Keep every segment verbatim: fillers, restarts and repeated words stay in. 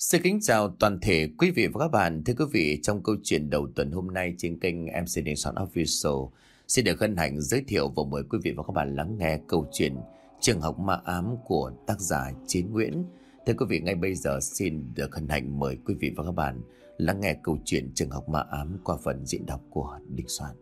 Xin kính chào toàn thể quý vị và các bạn. Thưa quý vị, trong câu chuyện đầu tuần hôm nay trên kênh em xê Đình Soạn Official, xin được hân hạnh giới thiệu và mời quý vị và các bạn lắng nghe câu chuyện Trường học ma ám của tác giả Chiến Nguyễn. Thưa quý vị, ngay bây giờ xin được hân hạnh mời quý vị và các bạn lắng nghe câu chuyện Trường học ma ám qua phần diễn đọc của Đình Soạn.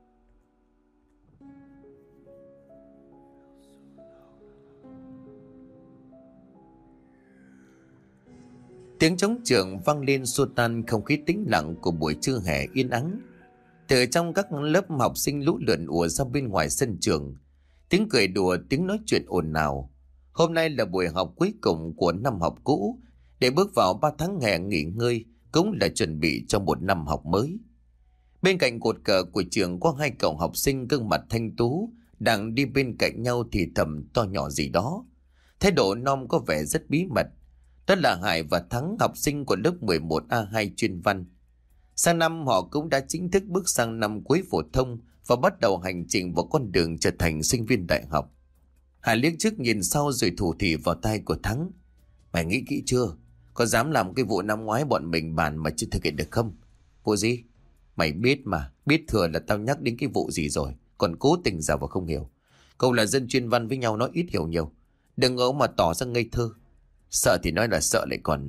Tiếng trống trường vang lên xua tan không khí tĩnh lặng của buổi trưa hè yên ắng. Từ trong các lớp học sinh lũ lượn ùa ra bên ngoài sân trường, tiếng cười đùa, tiếng nói chuyện ồn ào. Hôm nay là buổi học cuối cùng của năm học cũ, để bước vào ba tháng hè nghỉ ngơi cũng là chuẩn bị cho một năm học mới. Bên cạnh cột cờ của trường có hai cậu học sinh gương mặt thanh tú đang đi bên cạnh nhau thì thầm to nhỏ gì đó. Thái độ Nom có vẻ rất bí mật. Đó là Hải và Thắng, học sinh của lớp mười một A hai chuyên văn. Sang năm họ cũng đã chính thức bước sang năm cuối phổ thông và bắt đầu hành trình vào con đường trở thành sinh viên đại học. Hải liếc trước nhìn sau rồi thủ thỉ vào tai của Thắng. Mày nghĩ kỹ chưa? Có dám làm cái vụ năm ngoái bọn mình bàn mà chưa thực hiện được không? Vụ gì? Mày biết mà, biết thừa là tao nhắc đến cái vụ gì rồi, còn cố tình giả vờ không hiểu. Cậu là dân chuyên văn với nhau nói ít hiểu nhiều. Đừng ngỡ mà tỏ ra ngây thơ. Sợ thì nói là sợ lại còn...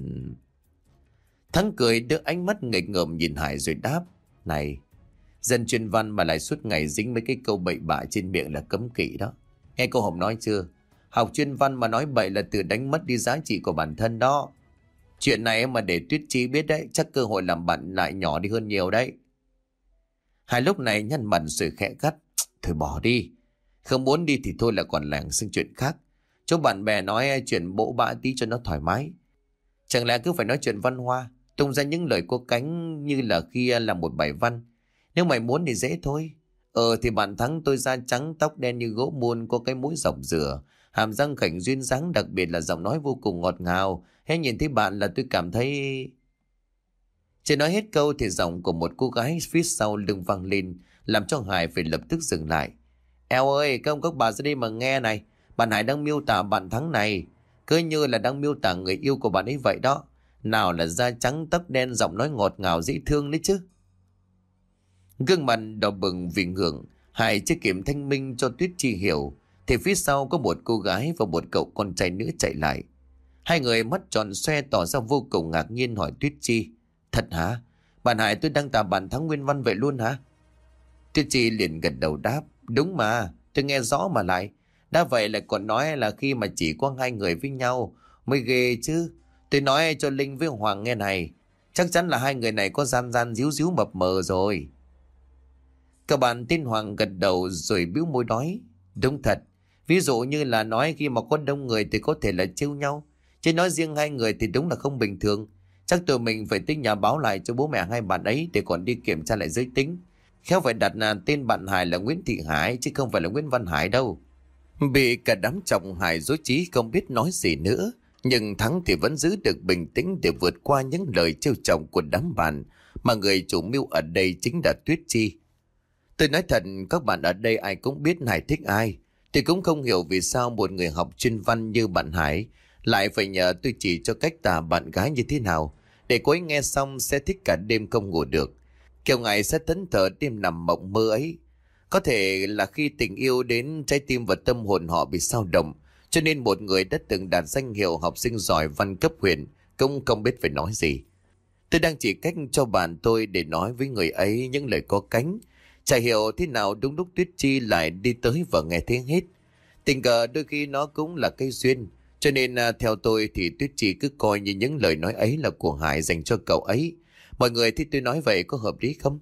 Thắng cười đưa ánh mắt nghịch ngợm nhìn Hải rồi đáp. Này, dân chuyên văn mà lại suốt ngày dính mấy cái câu bậy bạ trên miệng là cấm kỵ đó. Nghe cô Hồng nói chưa? Học chuyên văn mà nói bậy là tự đánh mất đi giá trị của bản thân đó. Chuyện này mà để Tuyết Chi biết đấy, chắc cơ hội làm bạn lại nhỏ đi hơn nhiều đấy. Hải lúc này nhăn mặt rồi khẽ gắt. Thôi bỏ đi. Không muốn đi thì thôi là còn lảng sang chuyện khác. Cho bạn bè nói chuyện bỗ bạ tí cho nó thoải mái. Chẳng lẽ cứ phải nói chuyện văn hoa, tung ra những lời có cánh như là khi làm một bài văn. Nếu mày muốn thì dễ thôi. Ờ thì bạn Thắng tôi da trắng, tóc đen như gỗ muôn, có cái mũi dọc dừa, hàm răng khảnh duyên dáng, đặc biệt là giọng nói vô cùng ngọt ngào. Hễ nhìn thấy bạn là tôi cảm thấy... Chưa nói hết câu thì giọng của một cô gái phía sau lưng vang lên, làm cho Hải phải lập tức dừng lại. Eo ơi, các ông các bà ra đây mà nghe này. Bạn Hải đang miêu tả bạn Thắng này, cứ như là đang miêu tả người yêu của bạn ấy vậy đó. Nào là da trắng tóc đen, giọng nói ngọt ngào dễ thương đấy chứ. Gương mặt đỏ bừng vì ngượng, Hải chưa kịp thanh minh cho Tuyết Chi hiểu, thì phía sau có một cô gái và một cậu con trai nữa chạy lại. Hai người mắt tròn xoe tỏ ra vô cùng ngạc nhiên hỏi Tuyết Chi. Thật hả? Bạn Hải tôi đang tả bạn Thắng nguyên văn vậy luôn hả? Tuyết Chi liền gật đầu đáp. Đúng mà, tôi nghe rõ mà lại. Đã vậy lại còn nói là khi mà chỉ có hai người với nhau mới ghê chứ. Tôi nói cho Linh với Hoàng nghe này, chắc chắn là hai người này có gian gian díu díu mập mờ rồi. Các bạn tên Hoàng gật đầu rồi bĩu môi nói. Đúng thật. Ví dụ như là nói khi mà có đông người thì có thể là trêu nhau, chứ nói riêng hai người thì đúng là không bình thường. Chắc tụi mình phải tới nhà báo lại cho bố mẹ hai bạn ấy để còn đi kiểm tra lại giới tính. Khéo phải đặt là tên bạn Hải là Nguyễn Thị Hải chứ không phải là Nguyễn Văn Hải đâu. Bị cả đám chồng Hải rối trí không biết nói gì nữa, nhưng Thắng thì vẫn giữ được bình tĩnh để vượt qua những lời trêu chọc của đám bạn, mà người chủ mưu ở đây chính là Tuyết Chi. Tôi nói thật, các bạn ở đây ai cũng biết Hải thích ai, thì cũng không hiểu vì sao một người học chuyên văn như bạn Hải lại phải nhờ tôi chỉ cho cách tả bạn gái như thế nào, để cô ấy nghe xong sẽ thích cả đêm không ngủ được, kiểu ngài sẽ thẫn thờ đêm nằm mộng mơ ấy. Có thể là khi tình yêu đến trái tim và tâm hồn họ bị xao động, cho nên một người đã từng đạt danh hiệu học sinh giỏi văn cấp huyện cũng không biết phải nói gì. Tôi đang chỉ cách cho bạn tôi để nói với người ấy những lời có cánh. Chả hiểu thế nào đúng lúc Tuyết Chi lại đi tới và nghe thấy hết. Tình cờ đôi khi nó cũng là cây duyên, cho nên à, theo tôi thì Tuyết Chi cứ coi như những lời nói ấy là của Hải dành cho cậu ấy. Mọi người thì tôi nói vậy có hợp lý không?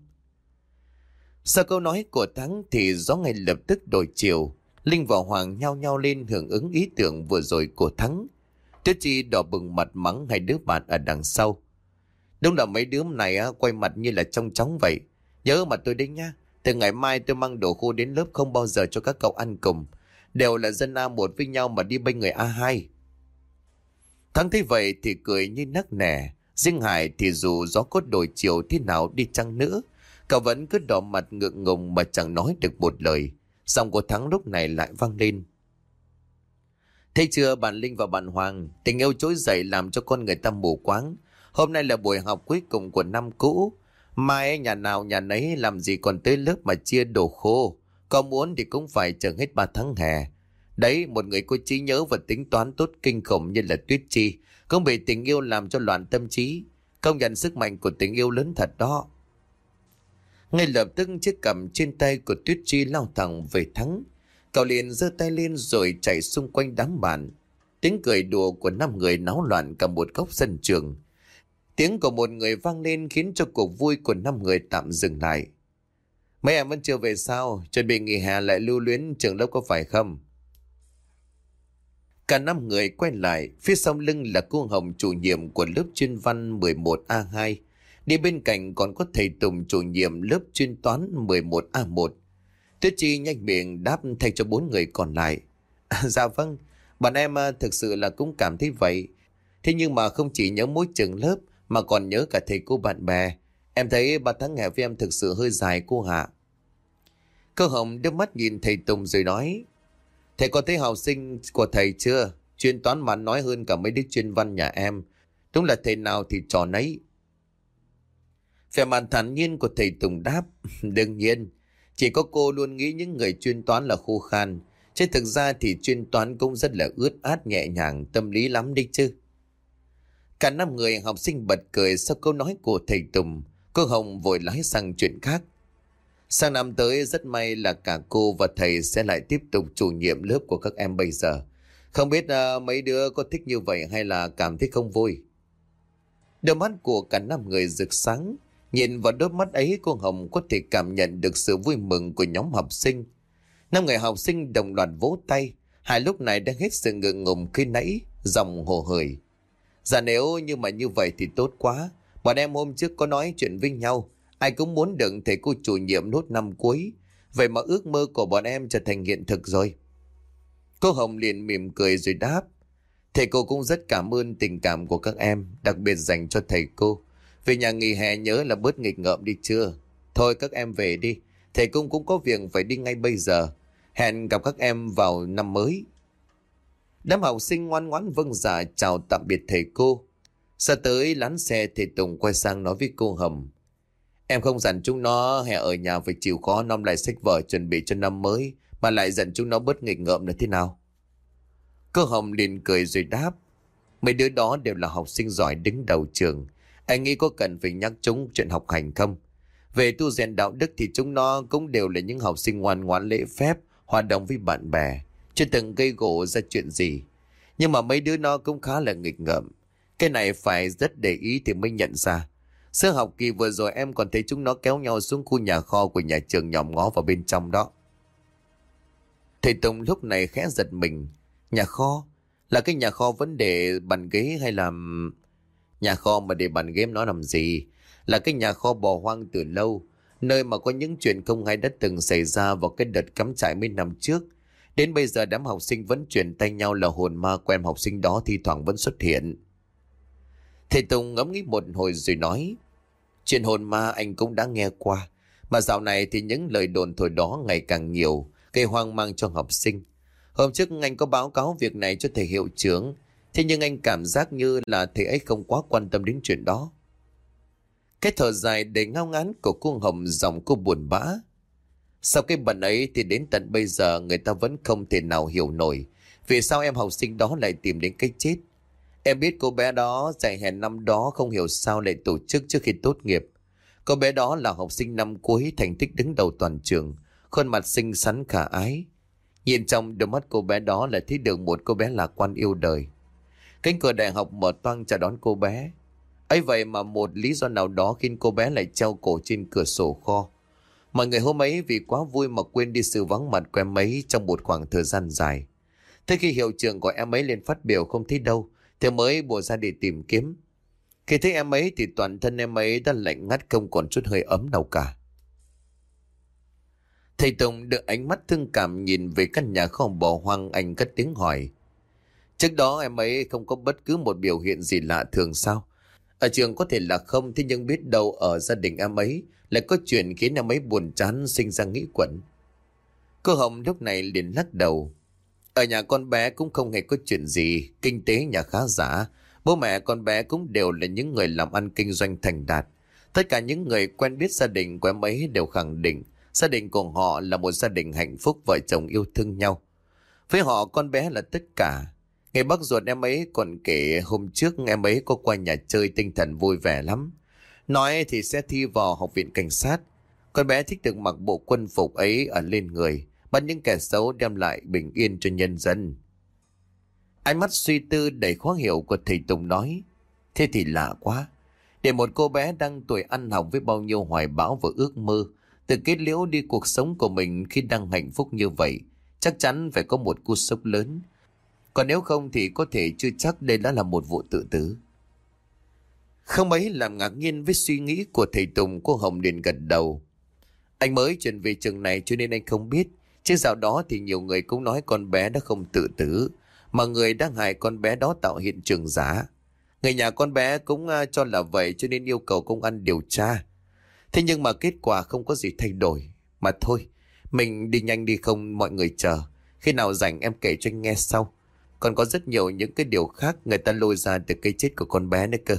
Sau câu nói của Thắng thì gió ngay lập tức đổi chiều. Linh và Hoàng nhao nhao lên hưởng ứng ý tưởng vừa rồi của Thắng. Tuyết Chi đỏ bừng mặt mắng hai đứa bạn ở đằng sau. Đúng là mấy đứa này á, quay mặt như là trong chóng vậy. Nhớ mặt tôi đấy nhá. Từ ngày mai tôi mang đồ khô đến lớp không bao giờ cho các cậu ăn cùng. Đều là dân A một với nhau mà đi bênh người A hai. Thắng thấy vậy thì cười như nắc nẻ. Riêng Hải thì dù gió có đổi chiều thế nào đi chăng nữa, cậu vẫn cứ đỏ mặt ngượng ngùng mà chẳng nói được một lời. Giọng của Thắng lúc này lại vang lên. Thấy chưa bạn Linh và bạn Hoàng, tình yêu trỗi dậy làm cho con người ta mù quáng. Hôm nay là buổi học cuối cùng của năm cũ. Mai nhà nào nhà nấy làm gì còn tới lớp mà chia đồ khô. Có muốn thì cũng phải chờ hết ba tháng hè. Đấy, một người có trí nhớ và tính toán tốt kinh khủng như là Tuyết Chi cũng bị tình yêu làm cho loạn tâm trí. Công nhận sức mạnh của tình yêu lớn thật đó. Ngay lập tức chiếc cầm trên tay của Tuyết Chi lao thẳng về Thắng. Cậu liền giơ tay lên rồi chạy xung quanh đám bạn. Tiếng cười đùa của năm người náo loạn cả một góc sân trường. Tiếng của một người vang lên khiến cho cuộc vui của năm người tạm dừng lại. Mấy em vẫn chưa về sao? Chuẩn bị nghỉ hè lại lưu luyến trường lớp có phải không? Cả năm người quay lại, phía sau lưng là cô Hồng chủ nhiệm của lớp chuyên văn mười một A hai. Đi bên cạnh còn có thầy Tùng chủ nhiệm lớp chuyên toán mười một A một. Tuyết Chi nhanh miệng đáp thay cho bốn người còn lại. À, dạ vâng, bọn em thực sự là cũng cảm thấy vậy. Thế nhưng mà không chỉ nhớ mỗi trường lớp mà còn nhớ cả thầy cô bạn bè. Em thấy ba tháng hè với em thực sự hơi dài cô Hạ. Cô Hồng đưa mắt nhìn thầy Tùng rồi nói: Thầy có thấy học sinh của thầy chưa? Chuyên toán mà nói hơn cả mấy đứa chuyên văn nhà em. Đúng là thầy nào thì trò nấy. Vẻ mặt thản nhiên của thầy Tùng đáp: Đương nhiên, chỉ có cô luôn nghĩ những người chuyên toán là khô khan. Chứ thực ra thì chuyên toán cũng rất là ướt át nhẹ nhàng, tâm lý lắm đi chứ. Cả năm người học sinh bật cười sau câu nói của thầy Tùng. Cô Hồng vội lái sang chuyện khác. Sang năm tới rất may là cả cô và thầy sẽ lại tiếp tục chủ nhiệm lớp của các em bây giờ. Không biết uh, mấy đứa có thích như vậy hay là cảm thấy không vui? Đôi mắt của cả năm người rực sáng. Nhìn vào đôi mắt ấy, cô Hồng có thể cảm nhận được sự vui mừng của nhóm học sinh. Năm người học sinh đồng loạt vỗ tay. Hai lúc này đang hết sự ngượng ngùng khi nãy, giọng hồ hởi. Dạ nếu như mà như vậy thì tốt quá. Bọn em hôm trước có nói chuyện với nhau. Ai cũng muốn được thầy cô chủ nhiệm nốt năm cuối. Vậy mà ước mơ của bọn em trở thành hiện thực rồi. Cô Hồng liền mỉm cười rồi đáp: Thầy cô cũng rất cảm ơn tình cảm của các em, đặc biệt dành cho thầy cô. Về nhà nghỉ hè nhớ là bớt nghịch ngợm đi chưa? Thôi các em về đi. Thầy cũng cũng có việc phải đi ngay bây giờ. Hẹn gặp các em vào năm mới. Đám học sinh ngoan ngoãn vâng dạ chào tạm biệt thầy cô. Sau tới lán xe, thầy Tùng quay sang nói với cô Hồng: Em không dặn chúng nó hè ở nhà phải chịu khó nom lại sách vở chuẩn bị cho năm mới, mà lại dặn chúng nó bớt nghịch ngợm là thế nào? Cô Hồng liền cười rồi đáp: Mấy đứa đó đều là học sinh giỏi đứng đầu trường. Anh nghĩ có cần phải nhắc chúng chuyện học hành không? Về tu rèn đạo đức thì chúng nó cũng đều là những học sinh ngoan ngoãn lễ phép, hoạt động với bạn bè, chưa từng gây gổ ra chuyện gì. Nhưng mà mấy đứa nó cũng khá là nghịch ngợm. Cái này phải rất để ý thì mới nhận ra. Sơ học kỳ vừa rồi em còn thấy chúng nó kéo nhau xuống khu nhà kho của nhà trường nhòm ngó vào bên trong đó. Thầy Tùng lúc này khẽ giật mình. Nhà kho? Là cái nhà kho vấn đề bàn ghế hay là... Nhà kho mà để bàn ghế nó làm gì? Là cái nhà kho bỏ hoang từ lâu, nơi mà có những chuyện không hay đã từng xảy ra vào cái đợt cắm trại mấy năm trước. Đến bây giờ đám học sinh vẫn truyền tay nhau là hồn ma của em học sinh đó thi thoảng vẫn xuất hiện. Thầy Tùng ngẫm nghĩ một hồi rồi nói: Chuyện hồn ma anh cũng đã nghe qua, mà dạo này thì những lời đồn thổi đó ngày càng nhiều, gây hoang mang cho học sinh. Hôm trước anh có báo cáo việc này cho thầy hiệu trưởng, thế nhưng anh cảm giác như là thầy ấy không quá quan tâm đến chuyện đó. Cái thở dài đầy ngao ngán của cô Hồng giọng cô buồn bã. Sau cái bận ấy thì đến tận bây giờ người ta vẫn không thể nào hiểu nổi vì sao em học sinh đó lại tìm đến cái chết. Em biết cô bé đó giải hè năm đó không hiểu sao lại tổ chức trước khi tốt nghiệp. Cô bé đó là học sinh năm cuối, thành tích đứng đầu toàn trường, khuôn mặt xinh xắn khả ái. Nhìn trong đôi mắt cô bé đó là thấy được một cô bé lạc quan yêu đời. Cánh cửa đại học mở toang chào đón cô bé. Ấy vậy mà một lý do nào đó khiến cô bé lại treo cổ trên cửa sổ kho. Mọi người hôm ấy vì quá vui mà quên đi sự vắng mặt của em ấy trong một khoảng thời gian dài. Thế khi hiệu trưởng gọi em ấy lên phát biểu không thấy đâu, thì mới bổ ra để tìm kiếm. Khi thấy em ấy thì toàn thân em ấy đã lạnh ngắt, không còn chút hơi ấm nào cả. Thầy Tùng được ánh mắt thương cảm nhìn về căn nhà kho bỏ hoang, anh cất tiếng hỏi: Trước đó em ấy không có bất cứ một biểu hiện gì lạ thường sao? Ở trường có thể là không, thế nhưng biết đâu ở gia đình em ấy lại có chuyện khiến em ấy buồn chán, sinh ra nghĩ quẩn. Cô Hồng lúc này liền lắc đầu: Ở nhà con bé cũng không hề có chuyện gì, kinh tế nhà khá giả, Bố mẹ con bé cũng đều là những người làm ăn kinh doanh thành đạt. Tất cả những người quen biết gia đình của em ấy đều khẳng định gia đình của họ là một gia đình hạnh phúc, vợ chồng yêu thương nhau. Với họ con bé là tất cả. Ngày bác ruột em ấy còn kể hôm trước em ấy có qua nhà chơi tinh thần vui vẻ lắm. Nói thì sẽ thi vào học viện cảnh sát. Con bé thích được mặc bộ quân phục ấy ở lên người, bắt những kẻ xấu đem lại bình yên cho nhân dân. Ánh mắt suy tư đầy khó hiểu của thầy Tùng nói, thế thì lạ quá. Để một cô bé đang tuổi ăn học với bao nhiêu hoài bão và ước mơ, tự kết liễu đi cuộc sống của mình khi đang hạnh phúc như vậy, chắc chắn phải có một cú sốc lớn. Còn nếu không thì có thể chưa chắc đây đã là một vụ tự tử. Không mấy làm ngạc nhiên với suy nghĩ của thầy Tùng, cô Hồng liền gật đầu. Anh mới chuyển về trường này cho nên anh không biết. Chứ dạo đó thì nhiều người cũng nói con bé đã không tự tử, mà người đang hại con bé đó tạo hiện trường giả. Người nhà con bé cũng uh, cho là vậy cho nên yêu cầu công an điều tra. Thế nhưng mà kết quả không có gì thay đổi. Mà thôi, mình đi nhanh đi không mọi người chờ. Khi nào rảnh em kể cho anh nghe sau. Còn có rất nhiều những cái điều khác người ta lôi ra từ cái chết của con bé nữa cơ.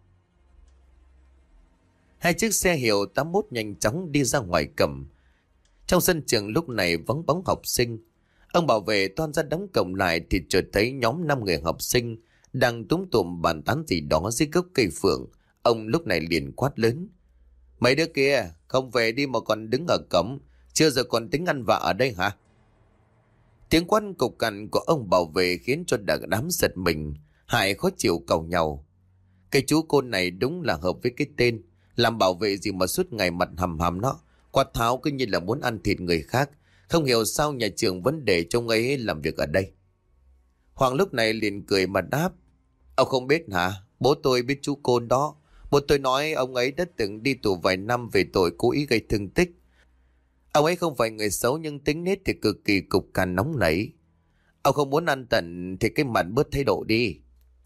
Hai chiếc xe hiệu tám mốt nhanh chóng đi ra ngoài cầm. Trong sân trường lúc này vắng bóng học sinh. Ông bảo vệ toan ra đóng cổng lại thì chợt thấy nhóm năm người học sinh đang túm tụm bàn tán gì đó dưới gốc cây phượng. Ông lúc này liền quát lớn. Mấy đứa kia không về đi mà còn đứng ở cổng, chưa giờ còn tính ăn vạ ở đây hả? Tiếng quát cục cằn của ông bảo vệ khiến cho cả đám giật mình, Hải khó chịu cầu nhau. Cái chú côn này đúng là hợp với cái tên, làm bảo vệ gì mà suốt ngày mặt hầm hầm nó, quát tháo cứ như là muốn ăn thịt người khác. Không hiểu sao nhà trường vẫn để trông ấy làm việc ở đây. Hoàng lúc này liền cười mà đáp. Ông không biết hả? Bố tôi biết chú côn đó. Bố tôi nói ông ấy đã từng đi tù vài năm về tội cố ý gây thương tích. Ông ấy không phải người xấu nhưng tính nết thì cực kỳ cục cằn nóng nảy. Ông không muốn ăn tận thì cái mặt bớt thái độ đi.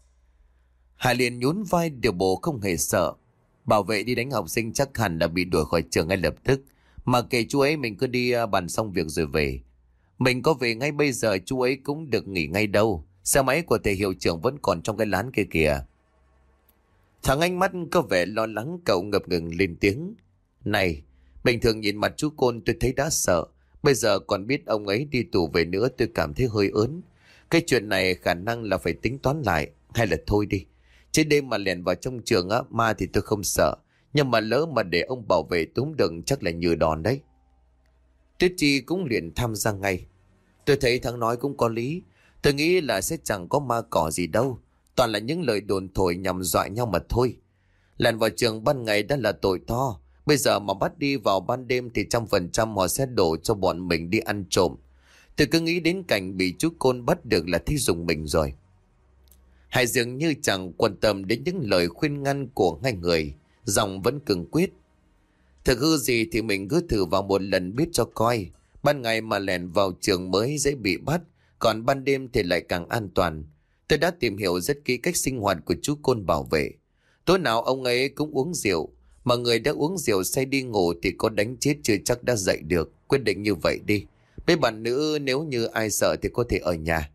Hà liền nhún vai điều bộ không hề sợ. Bảo vệ đi đánh học sinh chắc hẳn là bị đuổi khỏi trường ngay lập tức. Mà kể chú ấy mình cứ đi bàn xong việc rồi về. Mình có về ngay bây giờ chú ấy cũng được nghỉ ngay đâu. Xe máy của thầy hiệu trưởng vẫn còn trong cái lán kia kìa. Thằng ánh mắt có vẻ lo lắng cậu ngập ngừng lên tiếng. Này, bình thường nhìn mặt chú Côn tôi thấy đã sợ. Bây giờ còn biết ông ấy đi tù về nữa tôi cảm thấy hơi ớn. Cái chuyện này khả năng là phải tính toán lại. Hay là thôi đi. Chứ đêm mà lẻn vào trong trường á, ma thì tôi không sợ. Nhưng mà lỡ mà để ông bảo vệ túm đựng chắc là nhừ đòn đấy. Tuyết Chi cũng liền tham gia ngay. Tôi thấy thằng nói cũng có lý. Tôi nghĩ là sẽ chẳng có ma cỏ gì đâu. Toàn là những lời đồn thổi nhằm dọa nhau mà thôi. Lẻn vào trường ban ngày đã là tội to. Bây giờ mà bắt đi vào ban đêm thì trăm phần trăm họ sẽ đổ cho bọn mình đi ăn trộm. Tôi cứ nghĩ đến cảnh bị chú Côn bắt được là thấy dùng mình rồi. Hải dường như chẳng quan tâm đến những lời khuyên ngăn của hai người. Giọng vẫn cứng quyết. Thực hư gì thì mình cứ thử vào một lần biết cho coi. Ban ngày mà lẻn vào trường mới dễ bị bắt. Còn ban đêm thì lại càng an toàn. Tôi đã tìm hiểu rất kỹ cách sinh hoạt của chú Côn bảo vệ. Tối nào ông ấy cũng uống rượu. Mà người đã uống rượu say đi ngủ thì có đánh chết chưa chắc đã dậy được. Quyết định như vậy đi. Mấy bạn nữ nếu như ai sợ thì có thể ở nhà.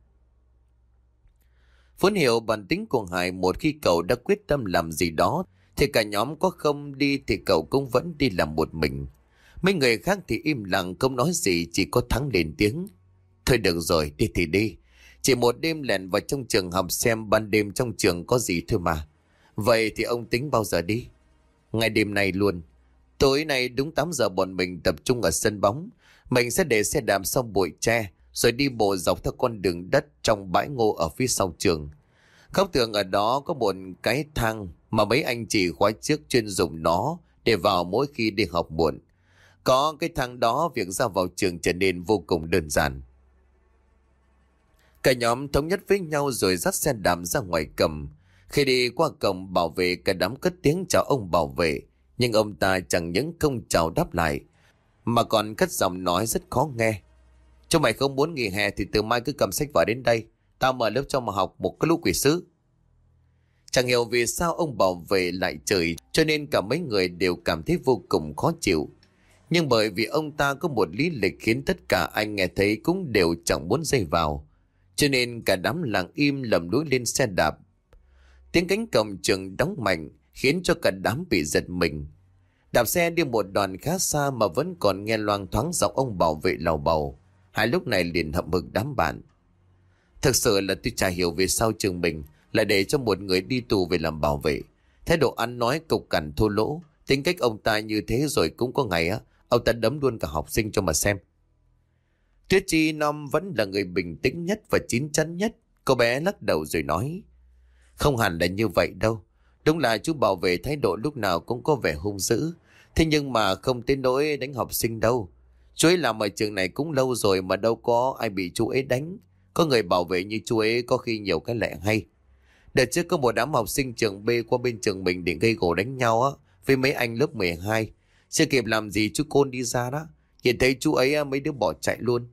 Vốn hiểu bản tính của Hải, một khi cậu đã quyết tâm làm gì đó thì cả nhóm có không đi thì cậu cũng vẫn đi làm một mình. Mấy người khác thì im lặng không nói gì, chỉ có Thắng lên tiếng. Thôi được rồi, đi thì đi. Chỉ một đêm lẻn vào trong trường học xem ban đêm trong trường có gì thôi mà. Vậy thì ông tính bao giờ đi? Ngày đêm này luôn. Tối nay đúng tám giờ bọn mình tập trung ở sân bóng. Mình sẽ để xe đạp sau bụi tre rồi đi bộ dọc theo con đường đất trong bãi ngô ở phía sau trường. Góc tường ở đó có một cái thang mà mấy anh chị khóa trước chuyên dùng nó để vào mỗi khi đi học muộn. Có cái thang đó việc ra vào trường trở nên vô cùng đơn giản. Cả nhóm thống nhất với nhau rồi dắt xe đạp ra ngoài cầm. Khi đi qua cổng bảo vệ cả đám cất tiếng chào ông bảo vệ. Nhưng ông ta chẳng những không chào đáp lại mà còn cất giọng nói rất khó nghe. Chúng mày không muốn nghỉ hè thì từ mai cứ cầm sách vở đến đây. Tao mở lớp cho mà học một cái lũ quỷ sứ. Chẳng hiểu vì sao ông bảo vệ lại chửi cho nên cả mấy người đều cảm thấy vô cùng khó chịu. Nhưng bởi vì ông ta có một lý lịch khiến tất cả anh nghe thấy cũng đều chẳng muốn dây vào. Cho nên cả đám lặng im lầm lũi lên xe đạp. Tiếng cánh cổng trường đóng mạnh khiến cho cả đám bị giật mình. Đạp xe đi một đoạn khá xa mà vẫn còn nghe loang thoáng giọng ông bảo vệ lầu bầu. Hai lúc này liền hậm hực đám bạn. Thực sự là tôi chả hiểu vì sao trường mình lại để cho một người đi tù về làm bảo vệ. Thái độ ăn nói cục cằn thô lỗ, tính cách ông ta như thế rồi cũng có ngày á, ông ta đấm luôn cả học sinh cho mà xem. Tuyết Chi Năm vẫn là người bình tĩnh nhất và chín chắn nhất. Cô bé lắc đầu rồi nói: Không hẳn là như vậy đâu. Đúng là chú bảo vệ thái độ lúc nào cũng có vẻ hung dữ. Thế nhưng mà không tới nỗi đánh học sinh đâu. Chú ấy làm ở trường này cũng lâu rồi mà đâu có ai bị chú ấy đánh. Có người bảo vệ như chú ấy có khi nhiều cái lẽ hay. Đợt trước có một đám học sinh trường B qua bên trường mình để gây gổ đánh nhau á, với mấy anh lớp mười hai. Chưa kịp làm gì chú Côn đi ra đó. Nhìn thấy chú ấy mấy đứa bỏ chạy luôn.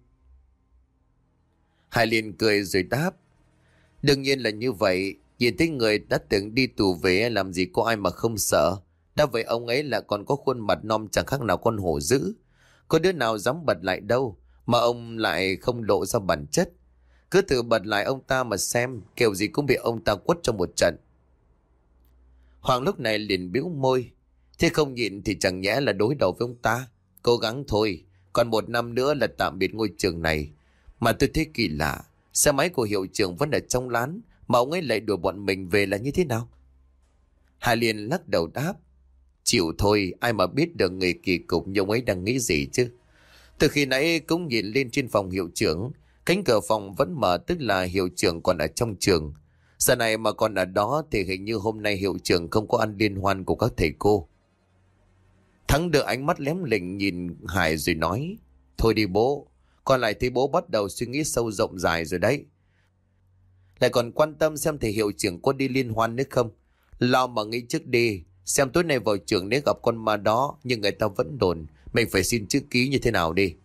Hải liền cười rồi đáp: Đương nhiên là như vậy. Nhìn thấy người đã từng đi tù về làm gì có ai mà không sợ. Đã vậy ông ấy là còn có khuôn mặt non chẳng khác nào con hổ dữ. Có đứa nào dám bật lại đâu. Mà ông lại không lộ ra bản chất. Cứ thử bật lại ông ta mà xem, kiểu gì cũng bị ông ta quất trong một trận. Hoàng lúc này liền bĩu môi. Thế không nhịn thì chẳng nhẽ là đối đầu với ông ta. Cố gắng thôi. Còn một năm nữa là tạm biệt ngôi trường này. Mà tôi thấy kỳ lạ. Xe máy của hiệu trưởng vẫn ở trong lán, mà ông ấy lại đuổi bọn mình về là như thế nào? Hà liền lắc đầu đáp: Chịu thôi, ai mà biết được người kỳ cục như ông ấy đang nghĩ gì chứ. Từ khi nãy cũng nhìn lên trên phòng hiệu trưởng, cánh cửa phòng vẫn mở, tức là hiệu trưởng còn ở trong trường. Giờ này mà còn ở đó thì hình như hôm nay hiệu trưởng không có ăn liên hoan của các thầy cô. Thắng đưa ánh mắt lém lỉnh nhìn Hải rồi nói: Thôi đi bố, còn lại thì bố bắt đầu suy nghĩ sâu rộng dài rồi đấy. Lại còn quan tâm xem thầy hiệu trưởng có đi liên hoan nữa không. Lo mà nghĩ trước đi. Xem tối nay vào trường nếu gặp con ma đó, nhưng người ta vẫn đồn mình phải xin chữ ký như thế nào đi.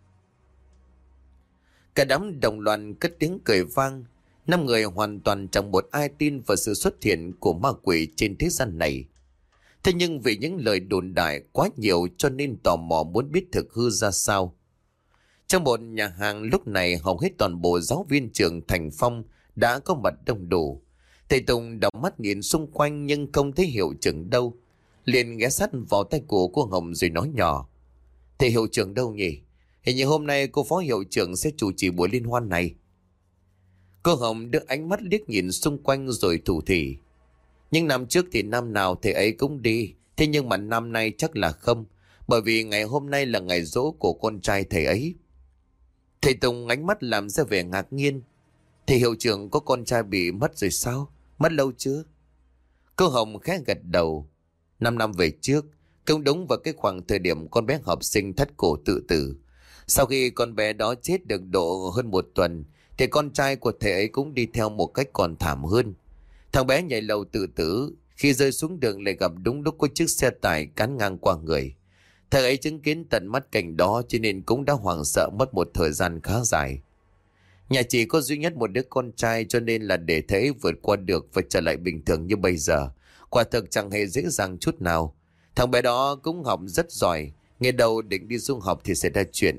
Cả đám đồng loạt cất tiếng cười vang. Năm người hoàn toàn chẳng một ai tin vào sự xuất hiện của ma quỷ trên thế gian này. Thế nhưng vì những lời đồn đại quá nhiều cho nên tò mò muốn biết thực hư ra sao. Trong một nhà hàng lúc này hầu hết toàn bộ giáo viên trường Thành Phong đã có mặt đông đủ. Thầy Tùng đảo mắt nhìn xung quanh nhưng không thấy hiệu trưởng đâu. Liền ghé sát vào tay của cô Hồng rồi nói nhỏ: Thầy hiệu trưởng đâu nhỉ? Hình như hôm nay cô phó hiệu trưởng sẽ chủ trì buổi liên hoan này. Cô Hồng đưa ánh mắt liếc nhìn xung quanh rồi thủ thỉ: Nhưng năm trước thì năm nào thầy ấy cũng đi. Thế nhưng mà năm nay chắc là không. Bởi vì ngày hôm nay là ngày giỗ của con trai thầy ấy. Thầy Tùng ánh mắt làm ra vẻ ngạc nhiên: Thầy hiệu trưởng có con trai bị mất rồi sao? Mất lâu chưa? Cô Hồng khẽ gật đầu: Năm năm về trước, cũng đúng vào cái khoảng thời điểm con bé học sinh thắt cổ tự tử. Sau khi con bé đó chết được độ hơn một tuần, thì con trai của thầy ấy cũng đi theo một cách còn thảm hơn. Thằng bé nhảy lầu tự tử, khi rơi xuống đường lại gặp đúng lúc có chiếc xe tải cán ngang qua người. Thầy ấy chứng kiến tận mắt cảnh đó cho nên cũng đã hoảng sợ mất một thời gian khá dài. Nhà chỉ có duy nhất một đứa con trai cho nên là để thầy ấy vượt qua được và trở lại bình thường như bây giờ, quả thực chẳng hề dễ dàng chút nào. Thằng bé đó cũng học rất giỏi, nghe đầu định đi du học thì xảy ra chuyện.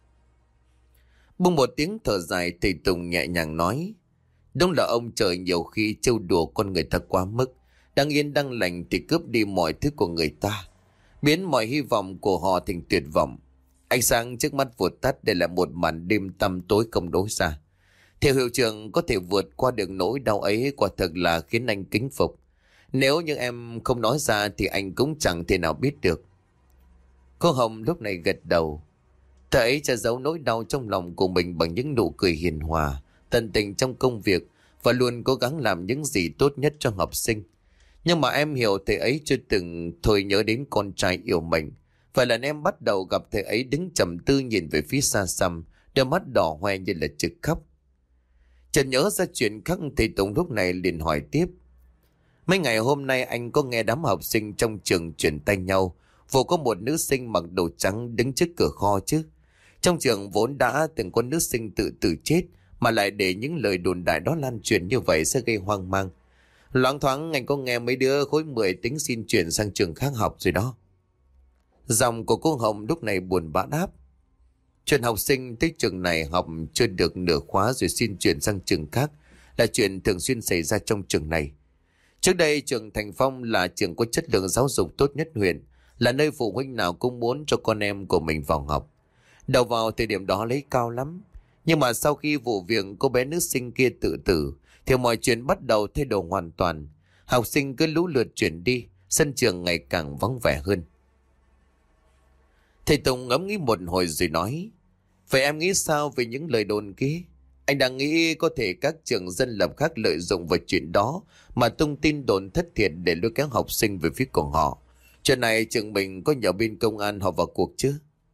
Bùng một tiếng thở dài, thầy Tùng nhẹ nhàng nói: Đúng là ông trời nhiều khi trêu đùa con người ta quá mức. Đang yên đang lành thì cướp đi mọi thứ của người ta, biến mọi hy vọng của họ thành tuyệt vọng. Ánh sáng trước mắt vụt tắt để lại một màn đêm tăm tối không đối xa. Theo hiệu trưởng có thể vượt qua được nỗi đau ấy quả thực là khiến anh kính phục. Nếu như em không nói ra thì anh cũng chẳng thể nào biết được. Cô Hồng lúc này gật đầu. Thầy ấy che giấu nỗi đau trong lòng của mình bằng những nụ cười hiền hòa, tận tình trong công việc và luôn cố gắng làm những gì tốt nhất cho học sinh. Nhưng mà em hiểu thầy ấy chưa từng thôi nhớ đến con trai yêu mình. Phải lần em bắt đầu gặp thầy ấy đứng trầm tư nhìn về phía xa xăm, đôi mắt đỏ hoe như là trực khóc. Chợt nhớ ra chuyện khác, thầy Tùng lúc này liền hỏi tiếp: Mấy ngày hôm nay anh có nghe đám học sinh trong trường chuyển tay nhau, vô có một nữ sinh mặc đồ trắng đứng trước cửa kho chứ? Trong trường vốn đã từng có nữ sinh tự tử chết, mà lại để những lời đồn đại đó lan truyền như vậy sẽ gây hoang mang. Loáng thoáng anh có nghe mấy đứa khối mười tính xin chuyển sang trường khác học rồi đó. Giọng của cô Hồng lúc này buồn bã đáp: Chuyện học sinh tới trường này học chưa được nửa khóa rồi xin chuyển sang trường khác là chuyện thường xuyên xảy ra trong trường này. Trước đây trường Thành Phong là trường có chất lượng giáo dục tốt nhất huyện, là nơi phụ huynh nào cũng muốn cho con em của mình vào học. Đầu vào thời điểm đó lấy cao lắm. Nhưng mà sau khi vụ việc cô bé nữ sinh kia tự tử thì mọi chuyện bắt đầu thay đổi hoàn toàn. Học sinh cứ lũ lượt chuyển đi, sân trường ngày càng vắng vẻ hơn. Thầy Tùng ngẫm nghĩ một hồi rồi nói: vậy em nghĩ sao về những lời đồn kia? Anh đang nghĩ có thể các trường dân lập khác lợi dụng vào chuyện đó mà tung tin đồn thất thiệt để lôi kéo học sinh về phía của họ. Chuyện này trường mình có nhờ bên công an họ vào cuộc chứ?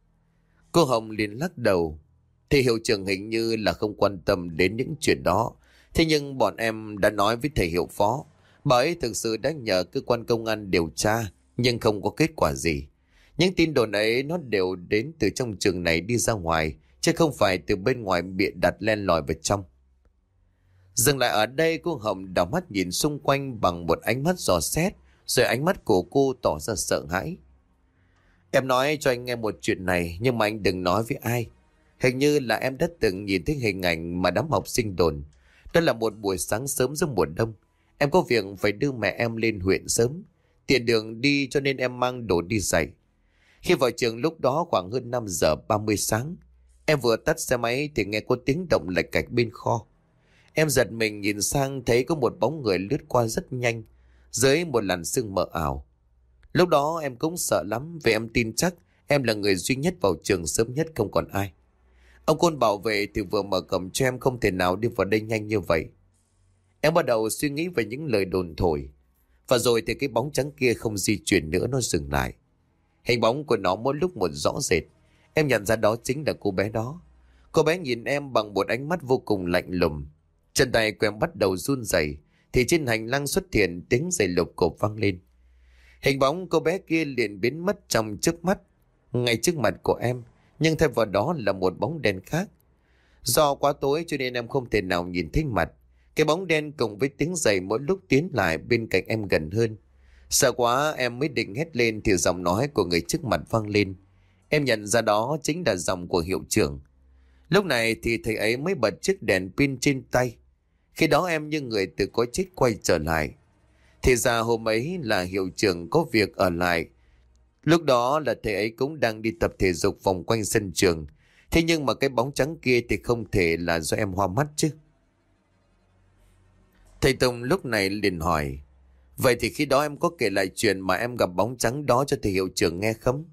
Cô Hồng liền lắc đầu. Thì hiệu trưởng hình như là không quan tâm đến những chuyện đó. Thế nhưng bọn em đã nói với thầy hiệu phó, bà ấy thực sự đã nhờ cơ quan công an điều tra, nhưng không có kết quả gì. Những tin đồn ấy nó đều đến từ trong trường này đi ra ngoài, chứ không phải từ bên ngoài bịa đặt len lỏi vào trong. Dừng lại ở đây, cô Hồng đảo mắt nhìn xung quanh bằng một ánh mắt dò xét, rồi ánh mắt của cô tỏ ra sợ hãi. Em nói cho anh nghe một chuyện này, nhưng mà anh đừng nói với ai. Hình như là em đã từng nhìn thấy hình ảnh mà đám học sinh đồn. Đó là một buổi sáng sớm giữa mùa đông. Em có việc phải đưa mẹ em lên huyện sớm, tiện đường đi cho nên em mang đồ đi dạy. Khi vào trường lúc đó khoảng hơn năm giờ ba mươi sáng, em vừa tắt xe máy thì nghe có tiếng động lạch cạch bên kho. Em giật mình nhìn sang thấy có một bóng người lướt qua rất nhanh, dưới một làn sương mờ ảo. Lúc đó em cũng sợ lắm vì em tin chắc em là người duy nhất vào trường sớm nhất, không còn ai. Ông Côn bảo vệ thì vừa mở cổng cho em, không thể nào đi vào đây nhanh như vậy. Em bắt đầu suy nghĩ về những lời đồn thổi. Và rồi thì cái bóng trắng kia không di chuyển nữa, nó dừng lại. Hình bóng của nó mỗi lúc một rõ rệt. Em nhận ra đó chính là cô bé đó. Cô bé nhìn em bằng một ánh mắt vô cùng lạnh lùng. Chân tay của em bắt đầu run rẩy, thì trên hành lang xuất hiện tiếng giày lục cộp vang lên. Hình bóng cô bé kia liền biến mất trong trước mắt, ngay trước mặt của em, nhưng thay vào đó là một bóng đen khác. Do quá tối cho nên em không thể nào nhìn thấy mặt. Cái bóng đen cùng với tiếng giày mỗi lúc tiến lại bên cạnh em gần hơn. Sợ quá em mới định hét lên thì giọng nói của người trước mặt vang lên. Em nhận ra đó chính là giọng của hiệu trưởng. Lúc này thì thầy ấy mới bật chiếc đèn pin trên tay. Khi đó em như người từ cõi chết quay trở lại. Thì ra hôm ấy là hiệu trưởng có việc ở lại. Lúc đó là thầy ấy cũng đang đi tập thể dục vòng quanh sân trường. Thế nhưng mà cái bóng trắng kia thì không thể là do em hoa mắt chứ. Thầy Tùng lúc này liền hỏi: vậy thì khi đó em có kể lại chuyện mà em gặp bóng trắng đó cho thầy hiệu trưởng nghe không?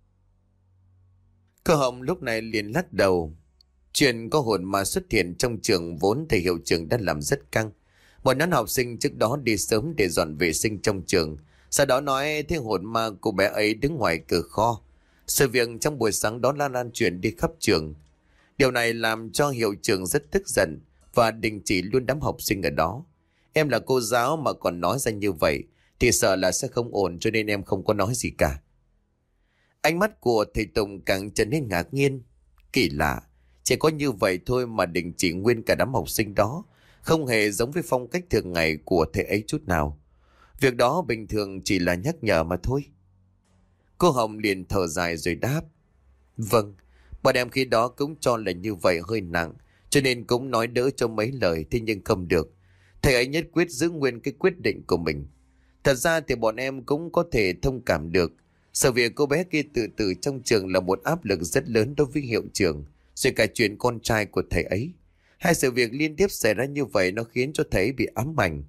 Cô Hồng lúc này liền lắc đầu. Chuyện có hồn ma xuất hiện trong trường vốn thầy hiệu trưởng đã làm rất căng. Một nhóm học sinh trước đó đi sớm để dọn vệ sinh trong trường. Sau đó nói thấy hồn ma cô bé ấy đứng ngoài cửa kho. Sự việc trong buổi sáng đó lan lan truyền đi khắp trường. Điều này làm cho hiệu trưởng rất tức giận và đình chỉ luôn đám học sinh ở đó. Em là cô giáo mà còn nói ra như vậy thì sợ là sẽ không ổn, cho nên em không có nói gì cả. Ánh mắt của thầy Tùng càng trở nên ngạc nhiên. Kỳ lạ, chỉ có như vậy thôi mà đình chỉ nguyên cả đám học sinh đó, không hề giống với phong cách thường ngày của thầy ấy chút nào. Việc đó bình thường chỉ là nhắc nhở mà thôi. Cô Hồng liền thở dài rồi đáp: vâng, bọn em khi đó cũng cho là như vậy hơi nặng, cho nên cũng nói đỡ cho mấy lời, thế nhưng không được. Thầy ấy nhất quyết giữ nguyên cái quyết định của mình. Thật ra thì bọn em cũng có thể thông cảm được. Sự việc cô bé kia tự tử trong trường là một áp lực rất lớn đối với hiệu trưởng, rồi cả chuyện con trai của thầy ấy. Hai sự việc liên tiếp xảy ra như vậy nó khiến cho thầy bị ám ảnh.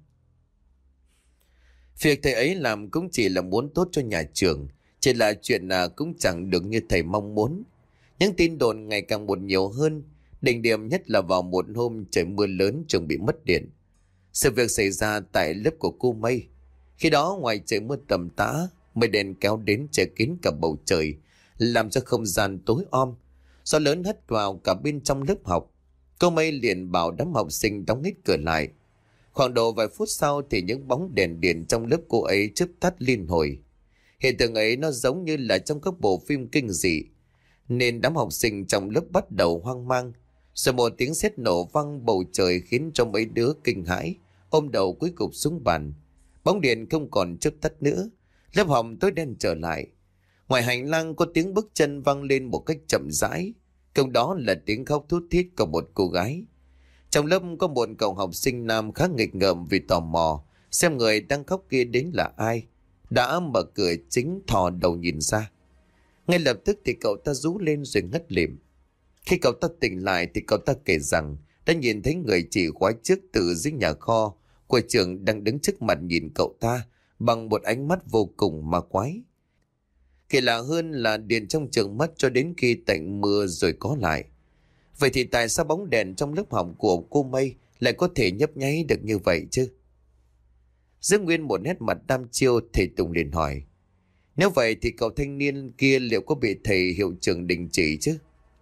Việc thầy ấy làm cũng chỉ là muốn tốt cho nhà trường, chỉ là chuyện nào cũng chẳng được như thầy mong muốn. Những tin đồn ngày càng một nhiều hơn, đỉnh điểm nhất là vào một hôm trời mưa lớn trường bị mất điện. Sự việc xảy ra tại lớp của cô Mây. Khi đó ngoài trời mưa tầm tã, mây đen kéo đến che kín cả bầu trời, làm cho không gian tối om. Gió lớn hất vào cả bên trong lớp học. Cô Mây liền bảo đám học sinh đóng hết cửa lại. Khoảng độ vài phút sau thì những bóng đèn điện trong lớp cô ấy chớp tắt liên hồi. Hiện tượng ấy nó giống như là trong các bộ phim kinh dị, nên đám học sinh trong lớp bắt đầu hoang mang. Rồi một tiếng sét nổ vang bầu trời khiến cho mấy đứa kinh hãi, ôm đầu cúi gục xuống bàn. Bóng điện không còn chớp tắt nữa, lớp học tối đen trở lại. Ngoài hành lang có tiếng bước chân vang lên một cách chậm rãi, cùng đó là tiếng khóc thút thít của một cô gái. Trong lớp có một cậu học sinh nam khá nghịch ngợm vì tò mò, xem người đang khóc kia đến là ai. Đã mở cửa chính thò đầu nhìn ra. Ngay lập tức thì cậu ta rú lên rồi ngất lịm. Khi cậu ta tỉnh lại thì cậu ta kể rằng đã nhìn thấy người chị khóa trước từ dưới nhà kho của trường đang đứng trước mặt nhìn cậu ta bằng một ánh mắt vô cùng ma quái. Kỳ lạ hơn là điện trong trường mất cho đến khi tạnh mưa rồi có lại. Vậy thì tại sao bóng đèn trong lớp học của cô Mây lại có thể nhấp nháy được như vậy chứ? Giữ nguyên một nét mặt đăm chiêu, thầy Tùng liền hỏi. Nếu vậy thì cậu thanh niên kia liệu có bị thầy hiệu trưởng đình chỉ chứ?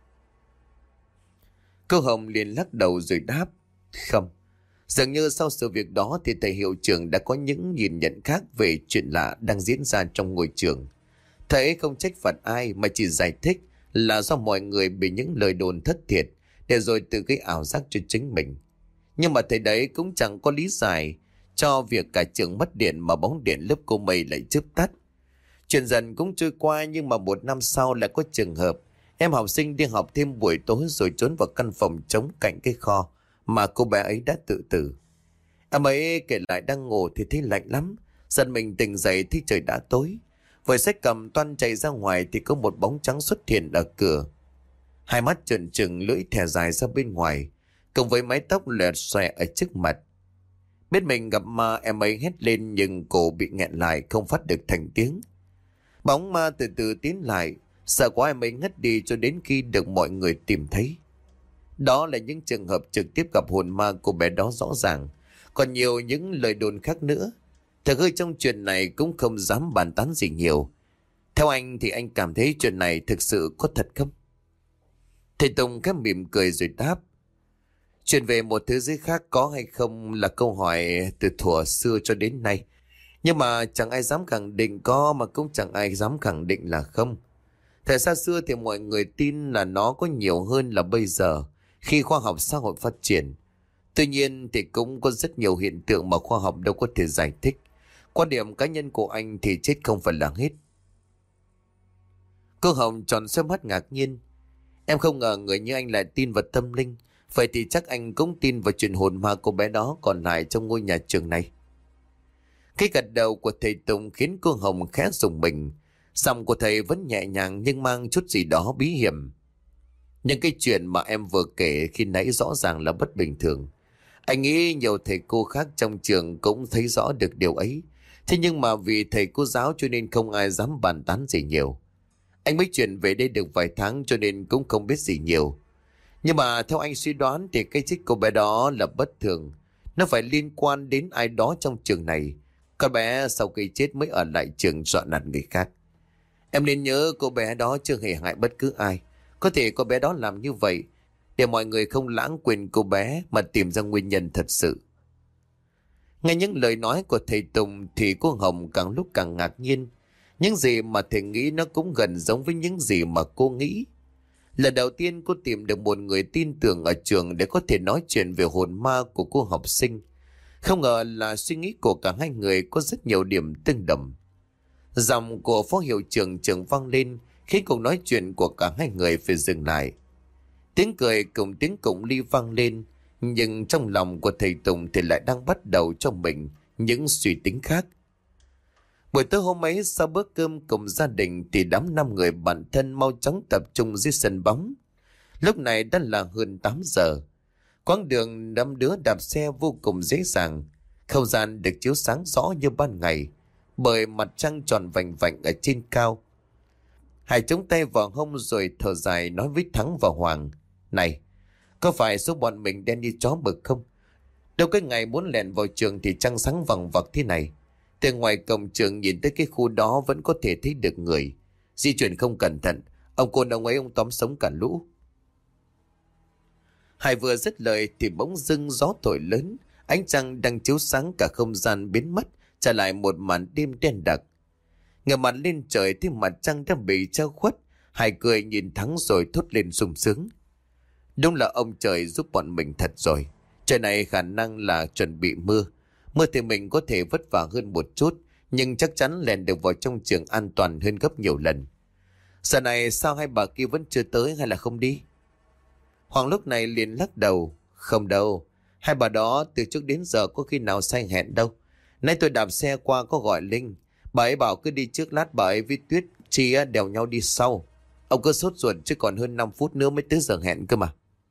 Cô Hồng liền lắc đầu rồi đáp. Không, dường như sau sự việc đó thì thầy hiệu trưởng đã có những nhìn nhận khác về chuyện lạ đang diễn ra trong ngôi trường. Thầy ấy không trách phạt ai mà chỉ giải thích là do mọi người bị những lời đồn thất thiệt để rồi tự gây ảo giác cho chính mình. Nhưng mà thầy đấy cũng chẳng có lý giải cho việc cả trường mất điện mà bóng điện lớp cô Mây lại chớp tắt. Chuyện dần cũng trôi qua, nhưng mà một năm sau lại có trường hợp em học sinh đi học thêm buổi tối rồi trốn vào căn phòng trống cạnh cái kho mà cô bé ấy đã tự tử. Em ấy kể lại đang ngủ thì thấy lạnh lắm, giật mình tỉnh dậy thì trời đã tối. Với sách cầm toan chạy ra ngoài thì có một bóng trắng xuất hiện ở cửa. Hai mắt trợn trừng, lưỡi thè dài ra bên ngoài, cùng với mái tóc lẹt xòe ở trước mặt. Biết mình gặp ma, em ấy hét lên nhưng cổ bị nghẹn lại không phát được thành tiếng. Bóng ma từ từ tiến lại, sợ quá em ấy ngất đi cho đến khi được mọi người tìm thấy. Đó là những trường hợp trực tiếp gặp hồn ma cô bé đó rõ ràng. Còn nhiều những lời đồn khác nữa. Thật hơi trong chuyện này cũng không dám bàn tán gì nhiều. Theo anh thì anh cảm thấy chuyện này thực sự có thật không? Thầy Tùng khẽ mỉm cười rồi đáp. Chuyện về một thế giới khác có hay không là câu hỏi từ thuở xưa cho đến nay. Nhưng mà chẳng ai dám khẳng định có, mà cũng chẳng ai dám khẳng định là không. Thời xa xưa thì mọi người tin là nó có nhiều hơn là bây giờ, khi khoa học xã hội phát triển. Tuy nhiên thì cũng có rất nhiều hiện tượng mà khoa học đâu có thể giải thích. Quan điểm cá nhân của anh thì chết không phải là hết. Cô Hồng tròn xoay mắt ngạc nhiên. Em không ngờ người như anh lại tin vào tâm linh. Vậy thì chắc anh cũng tin vào chuyện hồn ma cô bé đó còn lại trong ngôi nhà trường này. Cái gật đầu của thầy Tùng khiến cô Hồng khẽ rùng mình. Giọng của thầy vẫn nhẹ nhàng nhưng mang chút gì đó bí hiểm. Những cái chuyện mà em vừa kể khi nãy rõ ràng là bất bình thường. Anh nghĩ nhiều thầy cô khác trong trường cũng thấy rõ được điều ấy. Thế nhưng mà vì thầy cô giáo cho nên không ai dám bàn tán gì nhiều. Anh mới chuyển về đây được vài tháng cho nên cũng không biết gì nhiều. Nhưng mà theo anh suy đoán thì cái chết cô bé đó là bất thường. Nó phải liên quan đến ai đó trong trường này. Con bé sau khi chết mới ở lại trường dọa nạt người khác. Em nên nhớ cô bé đó chưa hề hại bất cứ ai. Có thể cô bé đó làm như vậy để mọi người không lãng quên cô bé mà tìm ra nguyên nhân thật sự. Nghe những lời nói của thầy Tùng thì cô Hồng càng lúc càng ngạc nhiên. Những gì mà thầy nghĩ nó cũng gần giống với những gì mà cô nghĩ. Lần đầu tiên cô tìm được một người tin tưởng ở trường để có thể nói chuyện về hồn ma của cô học sinh. Không ngờ là suy nghĩ của cả hai người có rất nhiều điểm tương đồng. Giọng của phó hiệu trưởng trường vang lên khiến cuộc nói chuyện của cả hai người phải dừng lại. Tiếng cười cùng tiếng cụng ly vang lên, nhưng trong lòng của thầy Tùng thì lại đang bắt đầu cho mình những suy tính khác. Buổi tối hôm ấy sau bữa cơm cùng gia đình thì đám năm người bạn thân mau chóng tập trung dưới sân bóng. Lúc này đã là hơn tám giờ. Quãng đường năm đứa đạp xe vô cùng dễ dàng. Không gian được chiếu sáng rõ như ban ngày bởi mặt trăng tròn vành vạnh ở trên cao. Hải chống tay vào hông rồi thở dài nói với Thắng và Hoàng. Này, có phải số bọn mình đen như chó mực không? Đâu cái ngày muốn lẻn vào trường thì trăng sáng vằng vặc thế này. Từ ngoài cổng trường nhìn tới cái khu đó vẫn có thể thấy được người. Di chuyển không cẩn thận, ông côn ông ấy ông tóm sống cả lũ. Hải vừa dứt lời thì bỗng dưng gió thổi lớn, ánh trăng đang chiếu sáng cả không gian biến mất, trả lại một màn đêm đen đặc. Ngửa mặt lên trời thì mặt trăng đã bị che khuất. Hải cười nhìn Thắng rồi thốt lên sung sướng. Đúng là ông trời giúp bọn mình thật rồi. Trời này khả năng là chuẩn bị mưa. Mưa thì mình có thể vất vả hơn một chút, nhưng chắc chắn lèn được vào trong trường an toàn hơn gấp nhiều lần. Giờ này sao hai bà kia vẫn chưa tới hay là không đi? Hoàng lúc này liền lắc đầu. Không đâu, hai bà đó từ trước đến giờ có khi nào sai hẹn đâu. Nay tôi đạp xe qua có gọi Linh. Bà ấy bảo cứ đi trước, lát bà ấy với Tuyết Chi đèo nhau đi sau. Ông cứ sốt ruột chứ còn hơn năm phút nữa mới tới giờ hẹn cơ mà.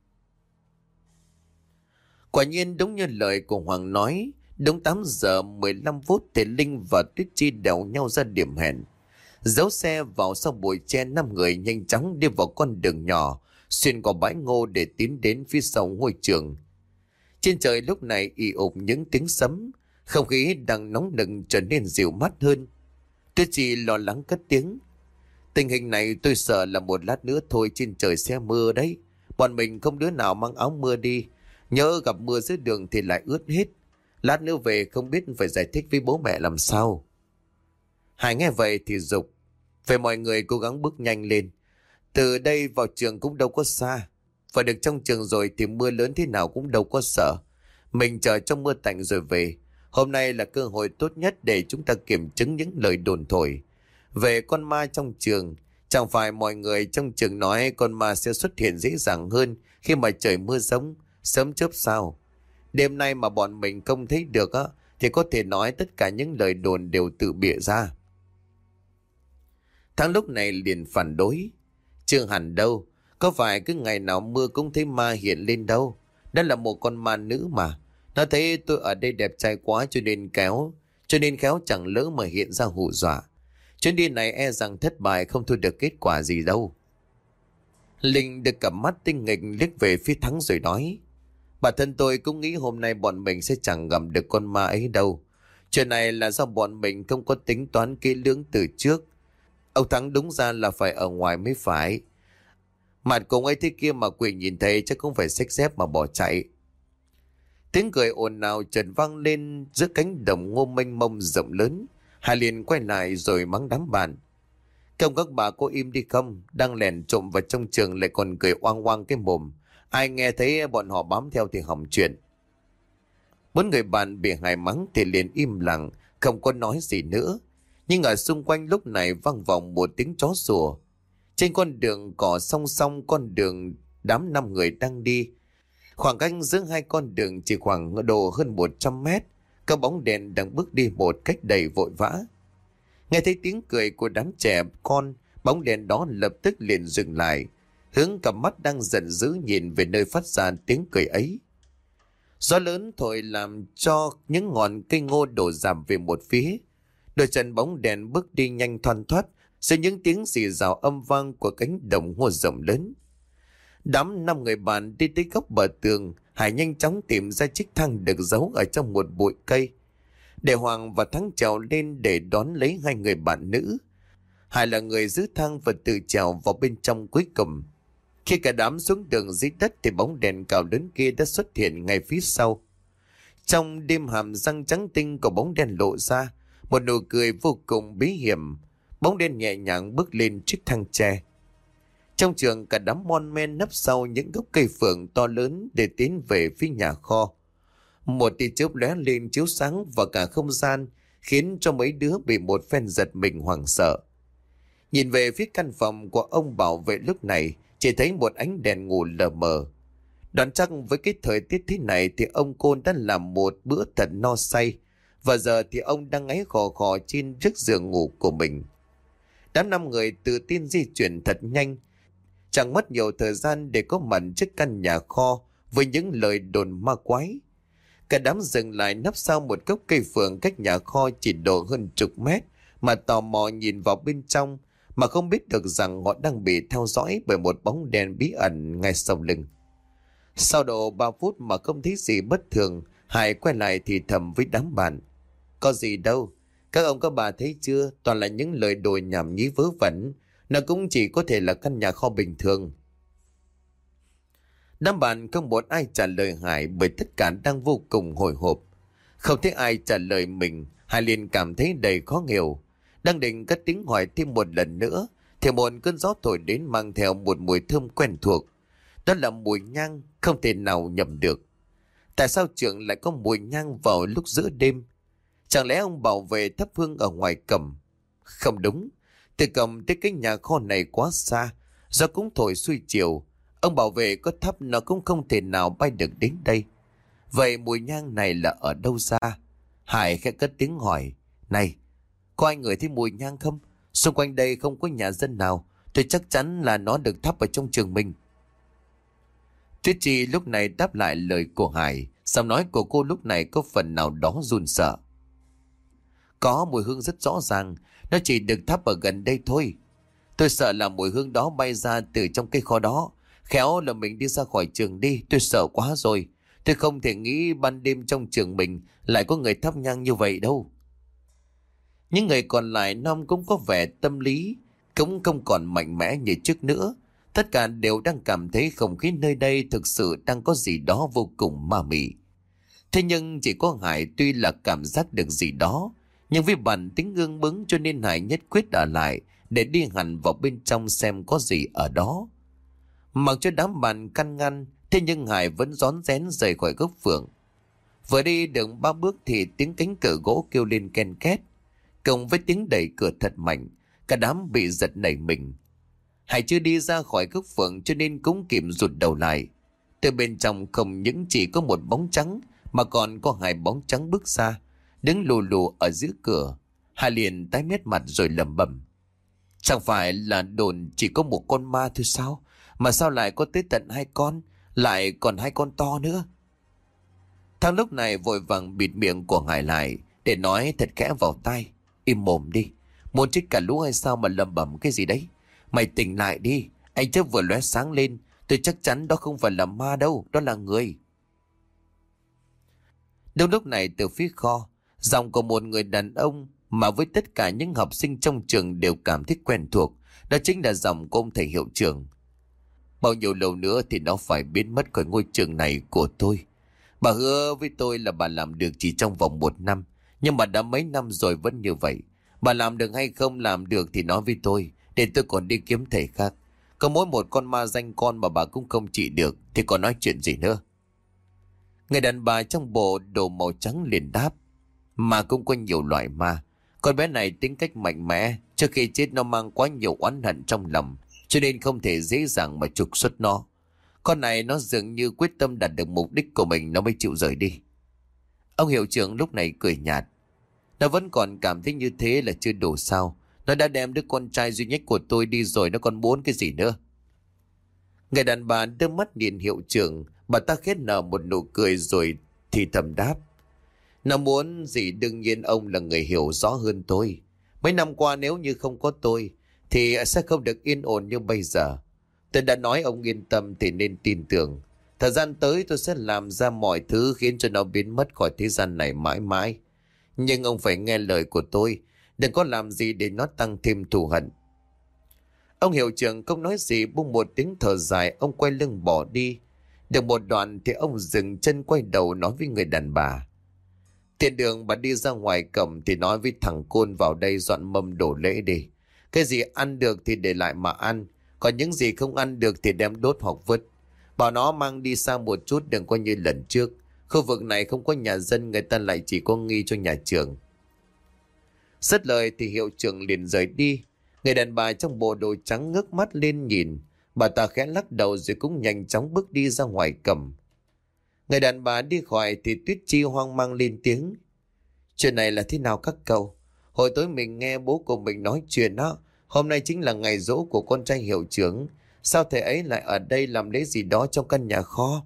Quả nhiên đúng như lời của Hoàng nói, đúng tám giờ mười lăm phút thì Linh và Tuyết Chi đèo nhau ra điểm hẹn. Giấu xe vào sau bụi tre, năm người nhanh chóng đi vào con đường nhỏ xuyên qua bãi ngô để tiến đến phía sau ngôi trường. Trên trời lúc này ì ục những tiếng sấm, không khí đang nóng nực trở nên dịu mát hơn. Tuyết Chi lo lắng cất tiếng: tình hình này tôi sợ là một lát nữa thôi trên trời sẽ mưa đấy. Bọn mình không đứa nào mang áo mưa đi, nhớ gặp mưa dưới đường thì lại ướt hết. Lát nữa về không biết phải giải thích với bố mẹ làm sao. Hải nghe vậy thì giục: phải mọi người cố gắng bước nhanh lên. Từ đây vào trường cũng đâu có xa. Và được trong trường rồi thì mưa lớn thế nào cũng đâu có sợ. Mình chờ trong mưa tạnh rồi về. Hôm nay là cơ hội tốt nhất để chúng ta kiểm chứng những lời đồn thổi về con ma trong trường. Chẳng phải mọi người trong trường nói con ma sẽ xuất hiện dễ dàng hơn khi mà trời mưa giông, sớm chớp sao. Đêm nay mà bọn mình không thấy được á, thì có thể nói tất cả những lời đồn đều tự bịa ra. Thắng lúc này liền phản đối: chưa hẳn đâu, có phải cứ ngày nào mưa cũng thấy ma hiện lên đâu. Đó là một con ma nữ mà. Nó thấy tôi ở đây đẹp trai quá cho nên kéo, cho nên khéo chẳng lỡ mà hiện ra hù dọa. Chuyến đi này e rằng thất bại, không thu được kết quả gì đâu. Linh được cặp mắt tinh nghịch liếc về phía Thắng rồi nói: bản thân tôi cũng nghĩ hôm nay bọn mình sẽ chẳng gặp được con ma ấy đâu. Chuyện này là do bọn mình không có tính toán kỹ lưỡng từ trước. Ông Thắng đúng ra là phải ở ngoài mới phải. Mặt cùng ấy thế kia mà quỷ nhìn thấy chắc cũng phải xách dép mà bỏ chạy. Tiếng cười ồn ào chợt vang lên giữa cánh đồng ngô mênh mông rộng lớn. Hai liền quay lại rồi mắng đám bạn: không các bà có im đi không? Đang lèn trộm vào trong trường lại còn cười oang oang cái mồm. Ai nghe thấy bọn họ bám theo thì hỏng chuyện. Bốn người bạn bị Hải mắng thì liền im lặng, không có nói gì nữa. Nhưng ở xung quanh lúc này vang vọng một tiếng chó sủa. Trên con đường cỏ song song con đường đám năm người đang đi. Khoảng cách giữa hai con đường chỉ khoảng độ hơn một trăm mét. Các bóng đèn đang bước đi một cách đầy vội vã. Nghe thấy tiếng cười của đám trẻ con, bóng đèn đó lập tức liền dừng lại, hướng cặp mắt đang giận dữ nhìn về nơi phát ra tiếng cười ấy. Gió lớn thổi làm cho những ngọn cây ngô đổ rạp về một phía. Đôi chân bóng đèn bước đi nhanh thoăn thoắt giữa những tiếng xì rào âm vang của cánh đồng ngô rộng lớn. Đám năm người bạn đi tới góc bờ tường. Hải nhanh chóng tìm ra chiếc thang được giấu ở trong một bụi cây, để Hoàng và Thắng trèo lên để đón lấy hai người bạn nữ. Hải là người giữ thang và tự trèo vào bên trong cuối cùng. Khi cả đám xuống đường dưới đất thì bóng đèn cao lớn kia đã xuất hiện ngay phía sau. Trong đêm hàm răng trắng tinh của bóng đèn lộ ra một nụ cười vô cùng bí hiểm. Bóng đèn nhẹ nhàng bước lên chiếc thang tre. Trong trường cả đám mon men nấp sau những gốc cây phượng to lớn để tiến về phía nhà kho. Một tia chớp lóe lên chiếu sáng vào cả không gian, khiến cho mấy đứa bị một phen giật mình hoảng sợ. Nhìn về phía căn phòng của ông bảo vệ lúc này, chỉ thấy một ánh đèn ngủ lờ mờ. Đoán chắc với cái thời tiết thế này thì ông Côn đã làm một bữa thật no say, và giờ thì ông đang ngáy khò khò trên chiếc giường ngủ của mình. Đám năm người tự tin di chuyển thật nhanh, chẳng mất nhiều thời gian để có mặt trước căn nhà kho với những lời đồn ma quái. Cả đám dừng lại nấp sau một gốc cây phượng cách nhà kho chỉ độ hơn chục mét, mà tò mò nhìn vào bên trong, mà không biết được rằng họ đang bị theo dõi bởi một bóng đèn bí ẩn ngay sau lưng. Sau độ ba phút mà không thấy gì bất thường, Hải quay lại thì thầm với đám bạn: có gì đâu, các ông các bà thấy chưa, toàn là những lời đồn nhảm nhí vớ vẩn, nó cũng chỉ có thể là căn nhà kho bình thường. Đám bạn không muốn ai trả lời Hải bởi tất cả đang vô cùng hồi hộp. Không thấy ai trả lời mình, Hải liền cảm thấy đầy khó hiểu. Đang định cất tiếng hỏi thêm một lần nữa thì một cơn gió thổi đến mang theo một mùi thơm quen thuộc. Đó là mùi nhang, không thể nào nhầm được. Tại sao trường lại có mùi nhang vào lúc giữa đêm? Chẳng lẽ ông bảo vệ thắp hương ở ngoài cổng? Không đúng, từ cổng tới cái nhà kho này quá xa, gió cũng thổi xuôi chiều. Ông bảo vệ có thắp nó cũng không thể nào bay được đến đây. Vậy mùi nhang này là ở đâu ra? Hải khẽ cất tiếng hỏi. Này, có ai ngửi thấy mùi nhang không? Xung quanh đây không có nhà dân nào. Tôi chắc chắn là nó được thắp ở trong trường mình. Tuyết Chi lúc này đáp lại lời của Hải. Giọng nói của cô lúc này có phần nào đó run sợ. Có mùi hương rất rõ ràng. Nó chỉ được thắp ở gần đây thôi. Tôi sợ là mùi hương đó bay ra từ trong cây kho đó. Khéo là mình đi ra khỏi trường đi. Tôi sợ quá rồi. Tôi không thể nghĩ ban đêm trong trường mình lại có người thắp nhang như vậy đâu. Những người còn lại Nom cũng có vẻ tâm lý, cũng không còn mạnh mẽ như trước nữa. Tất cả đều đang cảm thấy không khí nơi đây thực sự đang có gì đó vô cùng ma mị. Thế nhưng chỉ có Hải tuy là cảm giác được gì đó, nhưng vì bản tính ương bướng cho nên Hải nhất quyết ở lại để đi hẳn vào bên trong xem có gì ở đó. Mặc cho đám bạn căn ngăn, thế nhưng Hải vẫn rón rén rời khỏi gốc phượng. Vừa đi được ba bước thì tiếng cánh cửa gỗ kêu lên ken két, cộng với tiếng đẩy cửa thật mạnh, cả đám bị giật nảy mình. Hải chưa đi ra khỏi gốc phượng cho nên cũng kịp rụt đầu lại. Từ bên trong không những chỉ có một bóng trắng mà còn có hai bóng trắng bước ra, đứng lù lù ở giữa cửa. Hải liền tái mét mặt rồi lẩm bẩm. Chẳng phải là đồn chỉ có một con ma thôi sao? Mà sao lại có tới tận hai con, lại còn hai con to nữa? Thằng lúc này vội vàng bịt miệng của Hải lại để nói thật khẽ vào tai. Im mồm đi, muốn chết cả lũ hay sao mà lẩm bẩm cái gì đấy? Mày tỉnh lại đi, anh chớp vừa lóe sáng lên. Tôi chắc chắn đó không phải là ma đâu, đó là người. Đúng lúc này từ phía kho, giọng của một người đàn ông mà với tất cả những học sinh trong trường đều cảm thấy quen thuộc. Đó chính là giọng của ông thầy hiệu trưởng. Bao nhiêu lâu nữa thì nó phải biến mất khỏi ngôi trường này của tôi. Bà hứa với tôi là bà làm được chỉ trong vòng một năm. Nhưng mà đã mấy năm rồi vẫn như vậy. Bà làm được hay không làm được thì nói với tôi, để tôi còn đi kiếm thầy khác. Có mỗi một con ma danh con mà bà cũng không trị được thì còn nói chuyện gì nữa. Người đàn bà trong bộ đồ màu trắng liền đáp. Mà cũng có nhiều loại ma. Con bé này tính cách mạnh mẽ. Trước khi chết nó mang quá nhiều oán hận trong lòng, cho nên không thể dễ dàng mà trục xuất nó. Con này nó dường như quyết tâm đạt được mục đích của mình, nó mới chịu rời đi. Ông hiệu trưởng lúc này cười nhạt. Nó vẫn còn cảm thấy như thế là chưa đủ sao. Nó đã đem đứa con trai duy nhất của tôi đi rồi, nó còn muốn cái gì nữa? Người đàn bà đưa mắt nhìn hiệu trưởng. Bà ta khét nở một nụ cười rồi thì thầm đáp. Nó muốn gì đương nhiên ông là người hiểu rõ hơn tôi. Mấy năm qua nếu như không có tôi thì sẽ không được yên ổn như bây giờ. Tôi đã nói ông yên tâm thì nên tin tưởng. Thời gian tới tôi sẽ làm ra mọi thứ khiến cho nó biến mất khỏi thế gian này mãi mãi. Nhưng ông phải nghe lời của tôi. Đừng có làm gì để nó tăng thêm thù hận. Ông hiệu trưởng không nói gì, buông một tiếng thở dài, ông quay lưng bỏ đi. Được một đoạn thì ông dừng chân quay đầu nói với người đàn bà. Tiện đường bà đi ra ngoài cổng thì nói với thằng Côn vào đây dọn mâm đổ lễ đi. Cái gì ăn được thì để lại mà ăn. Còn những gì không ăn được thì đem đốt hoặc vứt. Bảo nó mang đi xa một chút, đừng có như lần trước. Khu vực này không có nhà dân, người ta lại chỉ có nghi cho nhà trường. Dứt lời thì hiệu trưởng liền rời đi. Người đàn bà trong bộ đồ trắng ngước mắt lên nhìn. Bà ta khẽ lắc đầu rồi cũng nhanh chóng bước đi ra ngoài cổng. Người đàn bà đi khỏi thì Tuyết Chi hoang mang lên tiếng. Chuyện này là thế nào các cậu? Hồi tối mình nghe bố của mình nói chuyện đó. Hôm nay chính là ngày giỗ của con trai hiệu trưởng. Sao thầy ấy lại ở đây làm lễ gì đó trong căn nhà kho?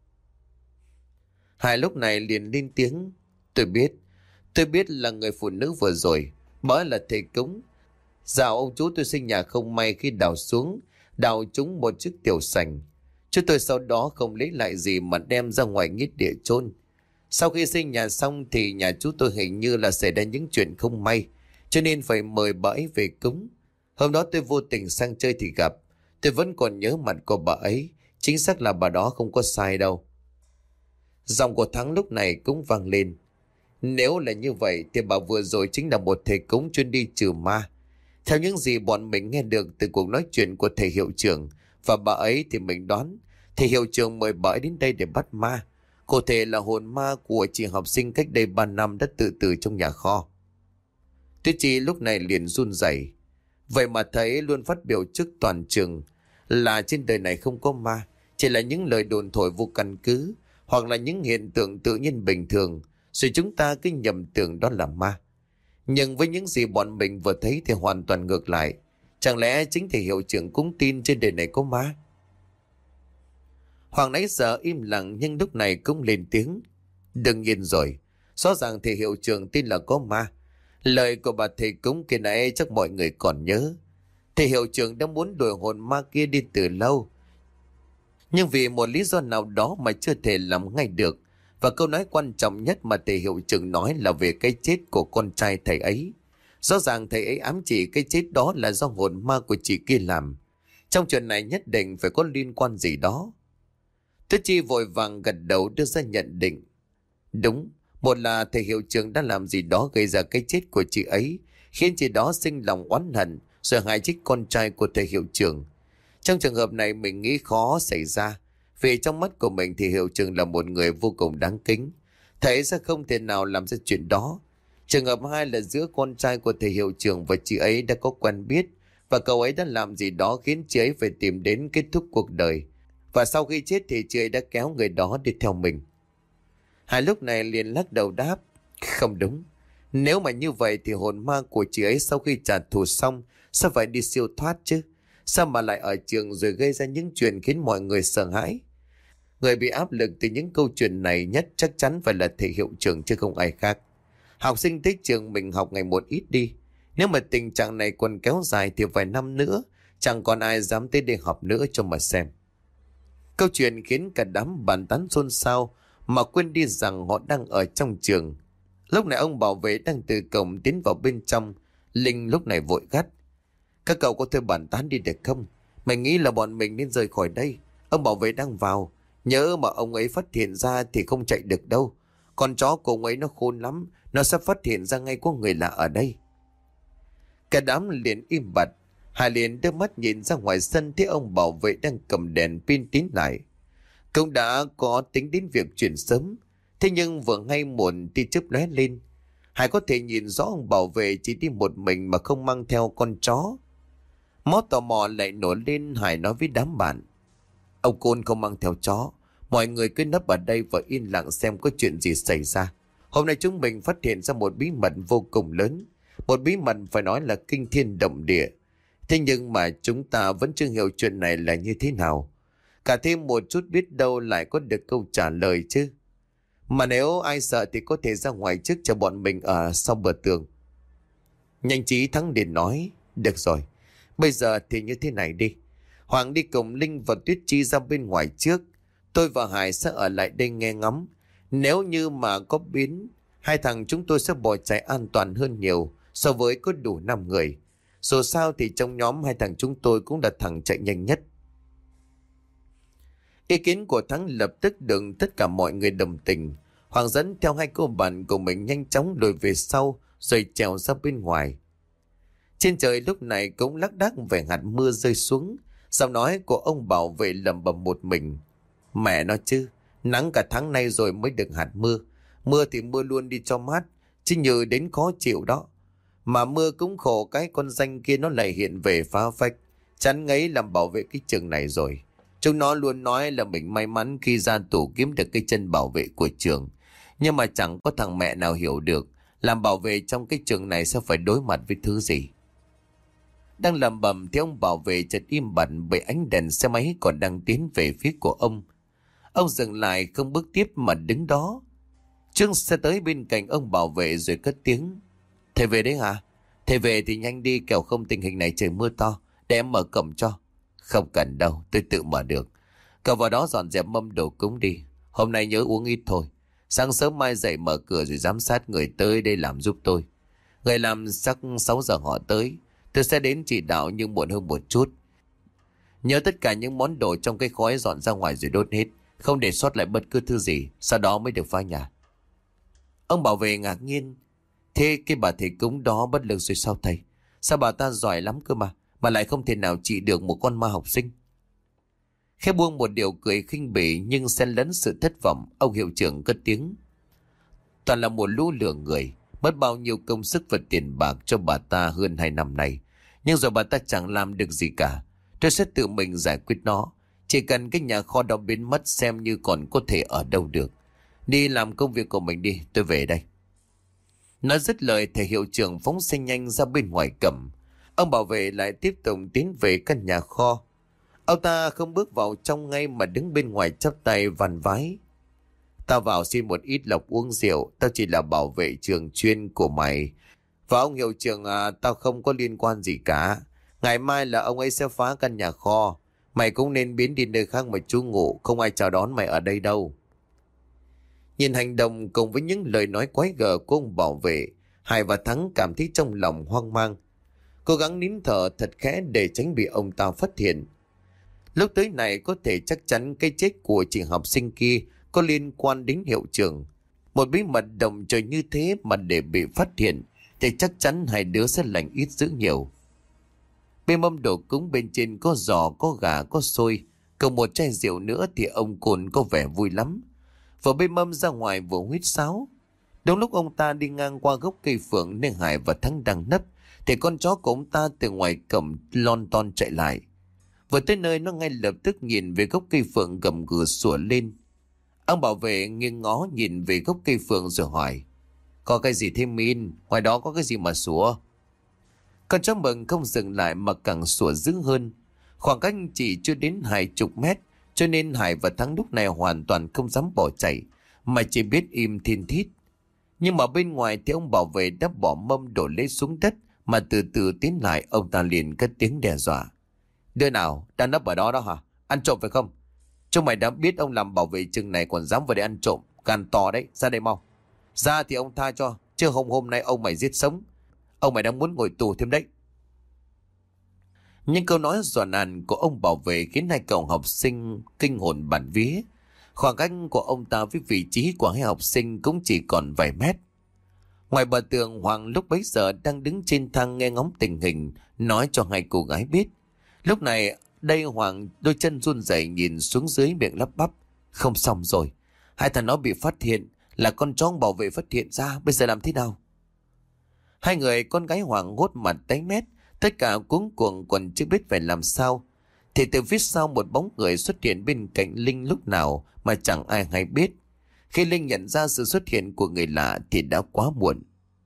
Hải lúc này liền lên tiếng. Tôi biết. Tôi biết là người phụ nữ vừa rồi. Bà ấy là thầy cúng. Dạo ông chú tôi sinh nhà không may khi đào xuống. Đào trúng một chiếc tiểu sành. Chú tôi sau đó không lấy lại gì mà đem ra ngoài nghĩa địa chôn. Sau khi xây nhà xong thì nhà chú tôi hình như là xảy ra những chuyện không may, cho nên phải mời bà ấy về cúng. Hôm đó tôi vô tình sang chơi thì gặp. Tôi vẫn còn nhớ mặt của bà ấy. Chính xác là bà đó không có sai đâu. Giọng của Thắng lúc này cũng vang lên. Nếu là như vậy thì bà vừa rồi chính là một thầy cúng chuyên đi trừ ma. Theo những gì bọn mình nghe được từ cuộc nói chuyện của thầy hiệu trưởng và bà ấy thì mình đoán thầy hiệu trưởng mời bà ấy đến đây để bắt ma. Cụ thể là hồn ma của chị học sinh cách đây ba năm đã tự tử trong nhà kho. Tuyết Chi lúc này liền run rẩy. Vậy mà thầy luôn phát biểu trước toàn trường là trên đời này không có ma, chỉ là những lời đồn thổi vô căn cứ hoặc là những hiện tượng tự nhiên bình thường rồi chúng ta cứ nhầm tưởng đó là ma. Nhưng với những gì bọn mình vừa thấy thì hoàn toàn ngược lại. Chẳng lẽ chính thầy hiệu trưởng cũng tin trên đời này có ma? Hoàng nãy giờ im lặng nhưng lúc này cũng lên tiếng. Đương nhiên rồi, rõ ràng thầy hiệu trưởng tin là có ma. Lời của bà thầy cúng kia nãy chắc mọi người còn nhớ. Thầy hiệu trưởng đã muốn đuổi hồn ma kia đi từ lâu, nhưng vì một lý do nào đó mà chưa thể làm ngay được. Và câu nói quan trọng nhất mà thầy hiệu trưởng nói là về cái chết của con trai thầy ấy. Rõ ràng thầy ấy ám chỉ cái chết đó là do hồn ma của chị kia làm. Trong chuyện này nhất định phải có liên quan gì đó. Tuyết Chi vội vàng gật đầu đưa ra nhận định. Đúng, một là thầy hiệu trưởng đã làm gì đó gây ra cái chết của chị ấy, khiến chị đó sinh lòng oán hận rồi hại chết con trai của thầy hiệu trưởng. Trong trường hợp này mình nghĩ khó xảy ra, vì trong mắt của mình thì hiệu trưởng là một người vô cùng đáng kính. Thầy sẽ không thể nào làm ra chuyện đó. Trường hợp hai là giữa con trai của thầy hiệu trưởng và chị ấy đã có quen biết, và cậu ấy đã làm gì đó khiến chị ấy phải tìm đến kết thúc cuộc đời. Và sau khi chết thì chị ấy đã kéo người đó đi theo mình. Hai lúc này liền lắc đầu đáp. Không đúng. Nếu mà như vậy thì hồn ma của chị ấy sau khi trả thù xong sao phải đi siêu thoát chứ? Sao mà lại ở trường rồi gây ra những chuyện khiến mọi người sợ hãi? Người bị áp lực từ những câu chuyện này nhất chắc chắn phải là thầy hiệu trưởng chứ không ai khác. Học sinh thích trường mình học ngày một ít đi. Nếu mà tình trạng này còn kéo dài thì vài năm nữa chẳng còn ai dám tới đây học nữa cho mà xem. Câu chuyện khiến cả đám bàn tán xôn xao mà quên đi rằng họ đang ở trong trường. Lúc này ông bảo vệ đang từ cổng tiến vào bên trong. Linh lúc này vội gắt. Các cậu có thể bàn tán đi được không? Mày nghĩ là bọn mình nên rời khỏi đây. Ông bảo vệ đang vào. Nhớ mà ông ấy phát hiện ra thì không chạy được đâu. Con chó của ông ấy nó khôn lắm. Nó sẽ phát hiện ra ngay có người lạ ở đây. Cả đám liền im bặt. Hà liền đưa mắt nhìn ra ngoài sân thấy ông bảo vệ đang cầm đèn pin tín lại. Cũng đã có tính đến việc chuyển sớm. Thế nhưng vừa ngay muộn tia chớp lóe lên. Hải có thể nhìn rõ ông bảo vệ chỉ đi một mình mà không mang theo con chó. Máu tò mò lại nổi lên. Hải nói với đám bạn. Ông Côn không mang theo chó. Mọi người cứ nấp ở đây và yên lặng xem có chuyện gì xảy ra. Hôm nay chúng mình phát hiện ra một bí mật vô cùng lớn. Một bí mật phải nói là kinh thiên động địa. Thế nhưng mà chúng ta vẫn chưa hiểu chuyện này là như thế nào. Cả thêm một chút biết đâu lại có được câu trả lời chứ. Mà nếu ai sợ thì có thể ra ngoài trước cho bọn mình ở sau bờ tường. Nhanh trí Thắng liền nói. Được rồi, bây giờ thì như thế này đi. Hoàng đi cùng Linh và Tuyết Chi ra bên ngoài trước. Tôi và Hải sẽ ở lại đây nghe ngắm. Nếu như mà có biến, hai thằng chúng tôi sẽ bỏ chạy an toàn hơn nhiều so với có đủ năm người. Dù sao thì trong nhóm hai thằng chúng tôi cũng là thằng chạy nhanh nhất. Ý kiến của Thắng lập tức được tất cả mọi người đồng tình. Hoàng dẫn theo hai cô bạn của mình nhanh chóng lùi về sau rồi trèo ra bên ngoài. Trên trời lúc này cũng lác đác về hạt mưa rơi xuống. Giọng nói của ông bảo vệ lẩm bẩm một mình. Mẹ nó chứ, nắng cả tháng nay rồi mới được hạt mưa. Mưa thì mưa luôn đi cho mát, chứ như đến khó chịu đó. Mà mưa cũng khổ cái con danh kia nó lại hiện về phá phách. Chán ngấy làm bảo vệ cái trường này rồi. Chúng nó luôn nói là mình may mắn khi ra tù kiếm được cái chân bảo vệ của trường. Nhưng mà chẳng có thằng mẹ nào hiểu được làm bảo vệ trong cái trường này sẽ phải đối mặt với thứ gì. Đang lẩm bẩm thì ông bảo vệ chợt im bặt bởi ánh đèn xe máy còn đang tiến về phía của ông. Ông dừng lại không bước tiếp mà đứng đó. Trương sẽ tới bên cạnh ông bảo vệ rồi cất tiếng. Thầy về đấy hả? Thầy về thì nhanh đi kẻo không tình hình này trời mưa to. Để em mở cổng cho. Không cần đâu, tôi tự mở được. Cậu vào đó dọn dẹp mâm đồ cúng đi. Hôm nay nhớ uống ít thôi. Sáng sớm mai dậy mở cửa rồi giám sát người tới đây làm giúp tôi. Người làm chắc sáu giờ họ tới. Tôi sẽ đến chỉ đạo nhưng muộn hơn một chút. Nhớ tất cả những món đồ trong cái khói dọn ra ngoài rồi đốt hết. Không để sót lại bất cứ thứ gì. Sau đó mới được phá nhà. Ông bảo vệ ngạc nhiên. Thế cái bà thầy cúng đó bất lực rồi sao thầy? Sao bà ta giỏi lắm cơ mà. Mà lại không thể nào trị được một con ma học sinh. Khẽ buông một điều cười khinh bỉ nhưng xen lẫn sự thất vọng. Ông hiệu trưởng cất tiếng. Toàn là một lũ lừa người. Mất bao nhiêu công sức và tiền bạc cho bà ta hơn hai năm nay. Nhưng rồi bà ta chẳng làm được gì cả. Tôi sẽ tự mình giải quyết nó. Chỉ cần cái nhà kho đó biến mất xem như còn có thể ở đâu được. Đi làm công việc của mình đi, tôi về đây. Nói dứt lời, thầy hiệu trưởng phóng xe nhanh ra bên ngoài cổng. Ông bảo vệ lại tiếp tục tiến về căn nhà kho. Ông ta không bước vào trong ngay mà đứng bên ngoài chắp tay vằn vái. Tao vào xin một ít lộc uống rượu, tao chỉ là bảo vệ trường chuyên của mày. Và ông hiệu trưởng à, tao không có liên quan gì cả. Ngày mai là ông ấy sẽ phá căn nhà kho. Mày cũng nên biến đi nơi khác mà trú ngụ, không ai chào đón mày ở đây đâu. Nhìn hành động cùng với những lời nói quái gở của ông bảo vệ, Hải và Thắng cảm thấy trong lòng hoang mang. Cố gắng nín thở thật khẽ để tránh bị ông ta phát hiện. Lúc tới này có thể chắc chắn cái chết của chị học sinh kia có liên quan đến hiệu trưởng. Một bí mật động trời như thế mà để bị phát hiện thì chắc chắn hai đứa sẽ lành ít dữ nhiều. Bên mâm đồ cúng bên trên có giò, có gà, có xôi. Còn một chai rượu nữa thì ông Cồn có vẻ vui lắm. Vừa bên mâm ra ngoài vừa huýt sáo. Đúng lúc ông ta đi ngang qua gốc cây phượng nên Hải và Thắng đang nấp, thì con chó của ông ta từ ngoài cổng lon ton chạy lại. Vừa tới nơi nó ngay lập tức nhìn về gốc cây phượng gầm gừ sủa lên. Ông bảo vệ nghiêng ngó nhìn về gốc cây phượng rồi hỏi: Có cái gì thế Min? Ngoài đó có cái gì mà sủa? Con chó mừng không dừng lại mà càng sủa dữ hơn. Khoảng cách chỉ chưa đến hai chục mét, cho nên Hải và Thắng lúc này hoàn toàn không dám bỏ chạy, mà chỉ biết im thiên thít. Nhưng mà bên ngoài thì ông bảo vệ đã bỏ mâm đổ lấy xuống đất, mà từ từ tiến lại. Ông ta liền cất tiếng đe dọa: Đứa nào đang nấp ở đó đó hả? Ăn trộm phải không? Chúng mày đã biết ông làm bảo vệ chừng này còn dám vào đây ăn trộm, gan to đấy, ra đây mau. Ra thì ông tha cho, chứ hôm hôm nay ông mày giết sống. Ông mày đang muốn ngồi tù thêm đấy. Nhưng câu nói dọa nạt của ông bảo vệ khiến hai cậu học sinh kinh hồn bạt vía. Khoảng cách của ông ta với vị trí của hai học sinh cũng chỉ còn vài mét. Ngoài bờ tường, Hoàng lúc bấy giờ đang đứng trên thang nghe ngóng tình hình, nói cho hai cô gái biết. Lúc này đây Hoàng đôi chân run rẩy nhìn xuống dưới, miệng lắp bắp: Không xong rồi, hai thằng nó bị phát hiện, là con chó bảo vệ phát hiện ra, bây giờ làm thế nào? Hai người con gái Hoàng hốt mặt tái mét, tất cả cuống cuồng còn chưa biết phải làm sao. Thì từ phía sau một bóng người xuất hiện bên cạnh Linh lúc nào mà chẳng ai hay biết. Khi Linh nhận ra sự xuất hiện của người lạ thì đã quá muộn.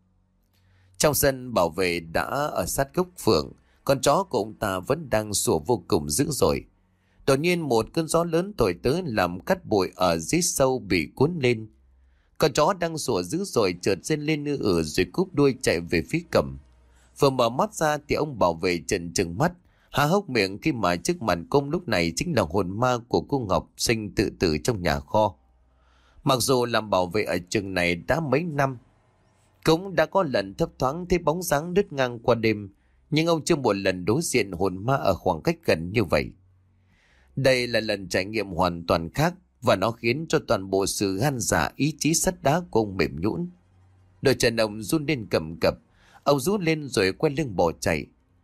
Trong sân, bảo vệ đã ở sát gốc phượng, con chó của ông ta vẫn đang sủa vô cùng dữ dội. Đột nhiên một cơn gió lớn thổi tới làm cát bụi ở dưới sâu bị cuốn lên. Con chó đang sủa dữ dội chợt rên lên nư ử rồi cúp đuôi chạy về phía cổng. Vừa mở mắt ra thì ông bảo vệ trợn trừng mắt, há hốc miệng khi mà trước mặt công lúc này chính là hồn ma của cô học sinh tự tử trong nhà kho. Mặc dù làm bảo vệ ở trường này đã mấy năm, cũng đã có lần thấp thoáng thấy bóng dáng lướt ngang qua đêm, nhưng ông chưa một lần đối diện hồn ma ở khoảng cách gần như vậy. Đây là lần trải nghiệm hoàn toàn khác, và nó khiến cho toàn bộ sự gan dạ ý chí sắt đá của ông mềm nhũn. Đôi chân ông run lên cầm cập, ông rút lên rồi quay lưng bỏ chạy.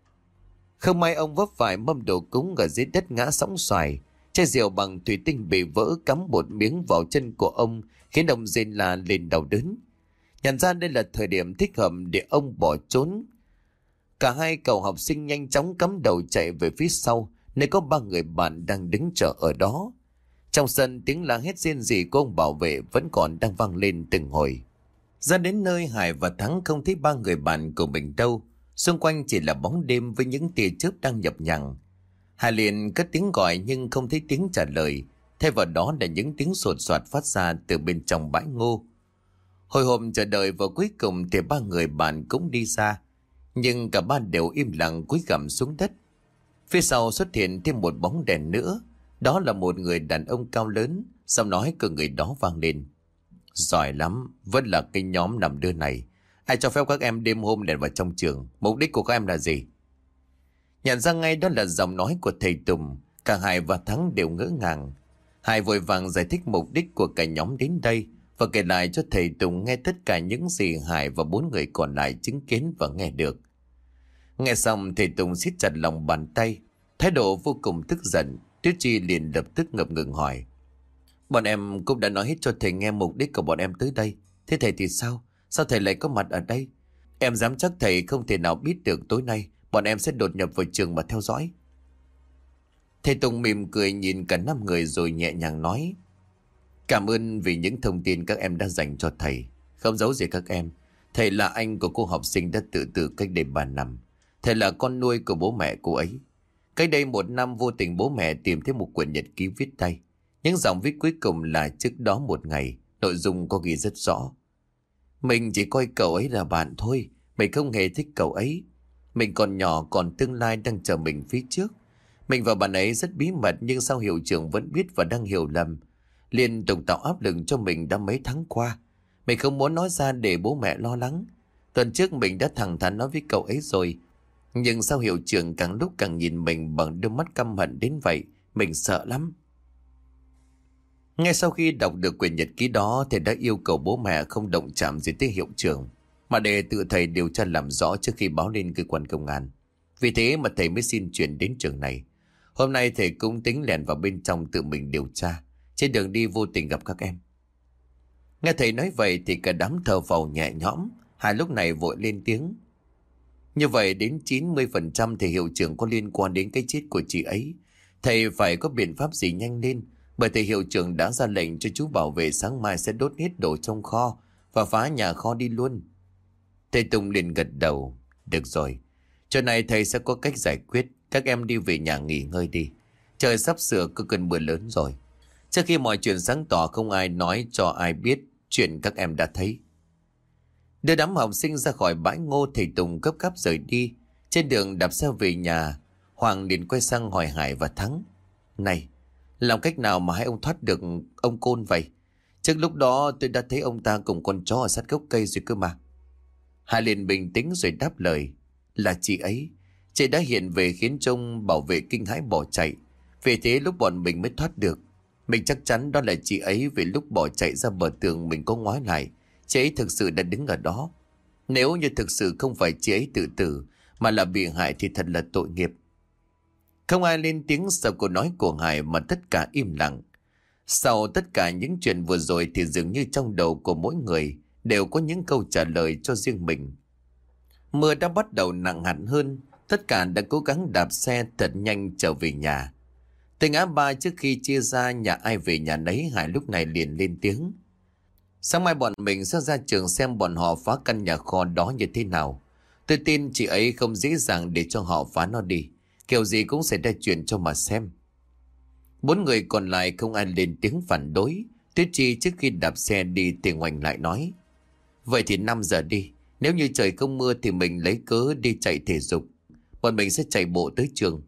Không may ông vấp phải mâm đồ cúng ở dưới đất ngã sóng xoài. Chai rượu bằng thủy tinh bị vỡ cắm một miếng vào chân của ông, khiến ông rên la lên đau đớn. Nhận ra đây là thời điểm thích hợp để ông bỏ trốn, cả hai cậu học sinh nhanh chóng cắm đầu chạy về phía sau, nơi có ba người bạn đang đứng chờ ở đó. Trong sân, tiếng la hét rên rỉ của ông bảo vệ vẫn còn đang vang lên từng hồi. Ra đến nơi, Hải và Thắng không thấy ba người bạn của mình đâu. Xung quanh chỉ là bóng đêm với những tia chớp đang nhập nhằng. Hải liền cất tiếng gọi nhưng không thấy tiếng trả lời. Thay vào đó là những tiếng sột soạt phát ra từ bên trong bãi ngô. Hồi hộp chờ đợi và cuối cùng thì ba người bạn cũng đi ra. Nhưng cả ba đều im lặng cúi gằm xuống đất. Phía sau xuất hiện thêm một bóng đèn nữa. Đó là một người đàn ông cao lớn. Giọng nói của người đó vang lên: Giỏi lắm, vẫn là cái nhóm nằm đưa này. Ai cho phép các em đêm hôm lẻn vào trong trường? Mục đích của các em là gì? Nhận ra ngay đó là giọng nói của thầy Tùng. Cả Hải và Thắng đều ngỡ ngàng. Hải vội vàng giải thích mục đích của cả nhóm đến đây và kể lại cho thầy Tùng nghe tất cả những gì Hải và bốn người còn lại chứng kiến và nghe được. Nghe xong, thầy Tùng siết chặt lòng bàn tay, thái độ vô cùng tức giận. Tuyết Chi liền lập tức ngập ngừng hỏi: Bọn em cũng đã nói hết cho thầy nghe mục đích của bọn em tới đây. Thế thầy thì sao? Sao thầy lại có mặt ở đây? Em dám chắc thầy không thể nào biết được tối nay bọn em sẽ đột nhập vào trường mà theo dõi. Thầy Tùng mỉm cười nhìn cả năm người rồi nhẹ nhàng nói: Cảm ơn vì những thông tin các em đã dành cho thầy. Không giấu gì các em, thầy là anh của cô học sinh đã tự tử cách đây ba năm. Thầy là con nuôi của bố mẹ cô ấy. Cách đây một năm vô tình bố mẹ tìm thấy một quyển nhật ký viết tay. Những dòng viết cuối cùng là trước đó một ngày, nội dung có ghi rất rõ. Mình chỉ coi cậu ấy là bạn thôi, mình không hề thích cậu ấy. Mình còn nhỏ, còn tương lai đang chờ mình phía trước. Mình và bạn ấy rất bí mật, nhưng sao hiệu trưởng vẫn biết và đang hiểu lầm, liên tục tạo áp lực cho mình đã mấy tháng qua. Mình không muốn nói ra để bố mẹ lo lắng. Tuần trước mình đã thẳng thắn nói với cậu ấy rồi, nhưng sao hiệu trưởng càng lúc càng nhìn mình bằng đôi mắt căm hận đến vậy. Mình sợ lắm. Ngay sau khi đọc được quyển nhật ký đó, thầy đã yêu cầu bố mẹ không động chạm gì tới hiệu trưởng, mà để tự thầy điều tra làm rõ trước khi báo lên cơ quan công an. Vì thế mà thầy mới xin chuyển đến trường này. Hôm nay thầy cũng tính lẻn vào bên trong tự mình điều tra. Trên đường đi vô tình gặp các em. Nghe thầy nói vậy thì cả đám thở phào nhẹ nhõm. Hai lúc này vội lên tiếng. Như vậy đến chín mươi phần trăm thì hiệu trưởng có liên quan đến cái chết của chị ấy. Thầy phải có biện pháp gì nhanh lên, bởi thầy hiệu trưởng đã ra lệnh cho chú bảo vệ sáng mai sẽ đốt hết đồ trong kho và phá nhà kho đi luôn. Thầy Tùng liền gật đầu. Được rồi, chỗ này thầy sẽ có cách giải quyết. Các em đi về nhà nghỉ ngơi đi. Trời sắp sửa có cơn mưa lớn rồi. Trước khi mọi chuyện sáng tỏ, không ai nói cho ai biết chuyện các em đã thấy. Đưa đám học sinh ra khỏi bãi ngô, thầy Tùng gấp gáp rời đi. Trên đường đạp xe về nhà, Hoàng liền quay sang hỏi Hải và Thắng. Này, làm cách nào mà hai ông thoát được ông Côn vậy? Trước lúc đó tôi đã thấy ông ta cùng con chó ở sát gốc cây rồi cơ mà. Hải liền bình tĩnh rồi đáp lời. Là chị ấy. Chị đã hiện về khiến trông bảo vệ kinh hãi bỏ chạy. Vì thế lúc bọn mình mới thoát được. Mình chắc chắn đó là chị ấy, vì lúc bỏ chạy ra bờ tường mình có ngoái lại. Chị ấy thực sự đã đứng ở đó. Nếu như thực sự không phải chị ấy tự tử mà là bị hại thì thật là tội nghiệp. Không ai lên tiếng sau câu nói của Hải mà tất cả im lặng. Sau tất cả những chuyện vừa rồi thì dường như trong đầu của mỗi người đều có những câu trả lời cho riêng mình. Mưa đã bắt đầu nặng hẳn hơn. Tất cả đã cố gắng đạp xe thật nhanh trở về nhà. Từ ngã ba trước khi chia ra nhà ai về nhà nấy, Hải lúc này liền lên tiếng. Sáng mai bọn mình sẽ ra trường xem bọn họ phá căn nhà kho đó như thế nào. Tôi tin chị ấy không dễ dàng để cho họ phá nó đi. Kiểu gì cũng sẽ ra chuyện cho mà xem. Bốn người còn lại không ai lên tiếng phản đối. Tuyết Chi trước khi đạp xe đi thì ngoảnh lại nói. Vậy thì năm giờ đi. Nếu như trời không mưa thì mình lấy cớ đi chạy thể dục. Bọn mình sẽ chạy bộ tới trường.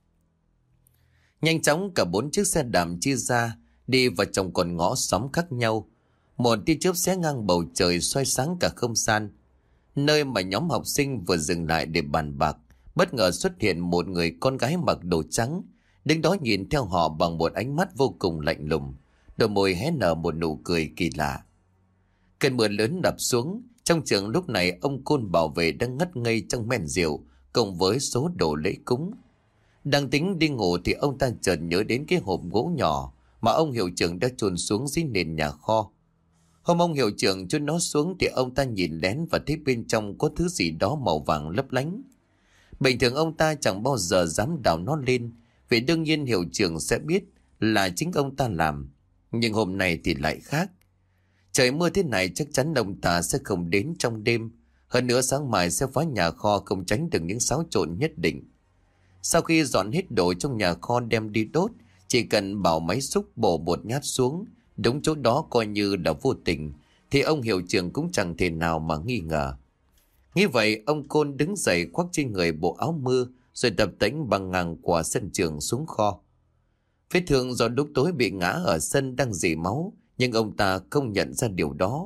Nhanh chóng cả bốn chiếc xe đạp chia ra, đi vào trong con ngõ xóm khác nhau. Một tia chớp xé ngang bầu trời soi sáng cả không gian. Nơi mà nhóm học sinh vừa dừng lại để bàn bạc, bất ngờ xuất hiện một người con gái mặc đồ trắng, đứng đó nhìn theo họ bằng một ánh mắt vô cùng lạnh lùng, đôi môi hé nở một nụ cười kỳ lạ. Cơn mưa lớn đập xuống, trong trường lúc này ông Côn bảo vệ đang ngất ngây trong men rượu cùng với số đồ lễ cúng. Đang tính đi ngủ thì ông ta chợt nhớ đến cái hộp gỗ nhỏ mà ông hiệu trưởng đã chôn xuống dưới nền nhà kho. Hôm ông hiệu trưởng chôn nó xuống thì ông ta nhìn lén và thấy bên trong có thứ gì đó màu vàng lấp lánh. Bình thường ông ta chẳng bao giờ dám đào nó lên, vì đương nhiên hiệu trưởng sẽ biết là chính ông ta làm. Nhưng hôm nay thì lại khác. Trời mưa thế này chắc chắn ông ta sẽ không đến trong đêm. Hơn nữa sáng mai sẽ phá nhà kho, không tránh được những xáo trộn nhất định. Sau khi dọn hết đồ trong nhà kho đem đi đốt, chỉ cần bảo máy xúc bổ một nhát xuống đúng chỗ đó coi như là vô tình, thì ông hiệu trưởng cũng chẳng thể nào mà nghi ngờ. Như vậy ông Côn đứng dậy khoác trên người bộ áo mưa rồi tập tễnh băng ngang qua sân trường xuống kho. Vết thương do lúc tối bị ngã ở sân đang rỉ máu, nhưng ông ta không nhận ra điều đó.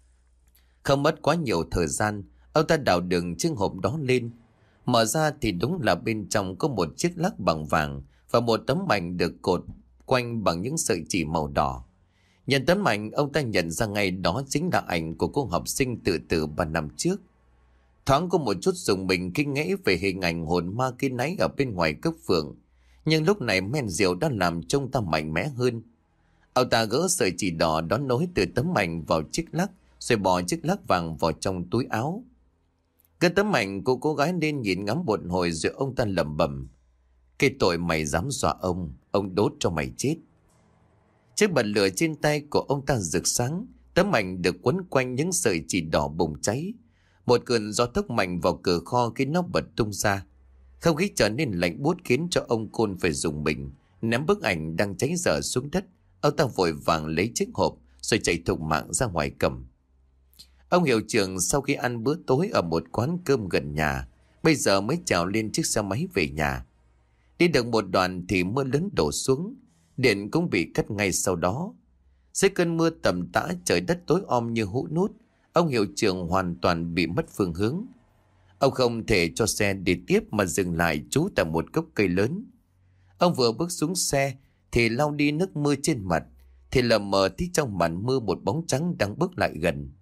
Không mất quá nhiều thời gian, ông ta đào đường chiếc hộp đó lên. Mở ra thì đúng là bên trong có một chiếc lắc bằng vàng và một tấm ảnh được cột quanh bằng những sợi chỉ màu đỏ. Nhận tấm ảnh, ông ta nhận ra ngay đó chính là ảnh của cô học sinh tự tử ba năm trước. Thoáng có một chút rùng mình kinh ngẫy về hình ảnh hồn ma kia náy ở bên ngoài cốc phượng. Nhưng lúc này men rượu đã làm trông ta mạnh mẽ hơn. Ông ta gỡ sợi chỉ đỏ đó nối từ tấm ảnh vào chiếc lắc, rồi bỏ chiếc lắc vàng vào trong túi áo. Cái tấm ảnh của cô gái lên nhìn ngắm một hồi rồi ông ta lẩm bẩm. Cái tội mày dám dọa ông, ông đốt cho mày chết. Chiếc bật lửa trên tay của ông ta rực sáng, tấm ảnh được quấn quanh những sợi chỉ đỏ bùng cháy. Một cơn gió thốc mạnh vào cửa kho khiến nó bật tung ra. Không khí trở nên lạnh buốt khiến cho ông Côn phải dùng mình, ném bức ảnh đang cháy dở xuống đất. Ông ta vội vàng lấy chiếc hộp rồi chạy thục mạng ra ngoài cầm. Ông hiệu trưởng sau khi ăn bữa tối ở một quán cơm gần nhà, bây giờ mới trèo lên chiếc xe máy về nhà. Đi được một đoạn thì mưa lớn đổ xuống, điện cũng bị cắt ngay sau đó. Dưới cơn mưa tầm tã, trời đất tối om như hũ nút, ông hiệu trưởng hoàn toàn bị mất phương hướng. Ông không thể cho xe đi tiếp mà dừng lại trú tại một gốc cây lớn. Ông vừa bước xuống xe thì lau đi nước mưa trên mặt, thì lờ mờ thấy trong màn mưa một bóng trắng đang bước lại gần.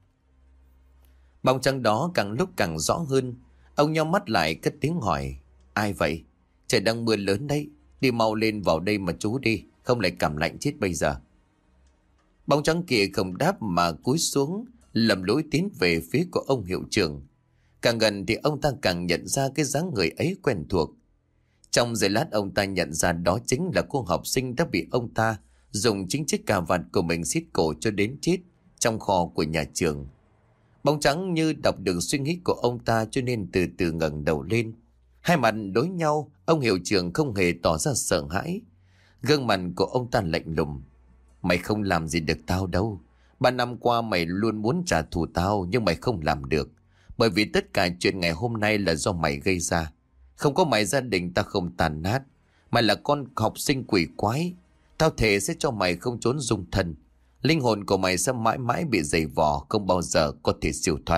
Bóng trắng đó càng lúc càng rõ hơn. Ông nhắm mắt lại cất tiếng hỏi: ai vậy? Trời đang mưa lớn đấy, đi mau lên vào đây mà trú đi, không lại cảm lạnh chết bây giờ. Bóng trắng kia không đáp mà cúi xuống lầm lối tiến về phía của ông hiệu trưởng. Càng gần thì ông ta càng nhận ra cái dáng người ấy quen thuộc. Trong giây lát ông ta nhận ra đó chính là cô học sinh đã bị ông ta dùng chính chiếc cà vạt của mình xiết cổ cho đến chết trong kho của nhà trường. Bóng trắng như đọc được suy nghĩ của ông ta cho nên từ từ ngẩng đầu lên. Hai mặt đối nhau, ông hiệu trưởng không hề tỏ ra sợ hãi. Gương mặt của ông ta lạnh lùng: mày không làm gì được tao đâu. Ba năm qua mày luôn muốn trả thù tao, nhưng mày không làm được. Bởi vì tất cả chuyện ngày hôm nay là do mày gây ra. Không có mày gia đình ta không tàn nát. Mày là con học sinh quỷ quái. Tao thề sẽ cho mày không trốn dung thân. Linh hồn của mày sẽ mãi mãi bị dày vò, không bao giờ có thể siêu thoát.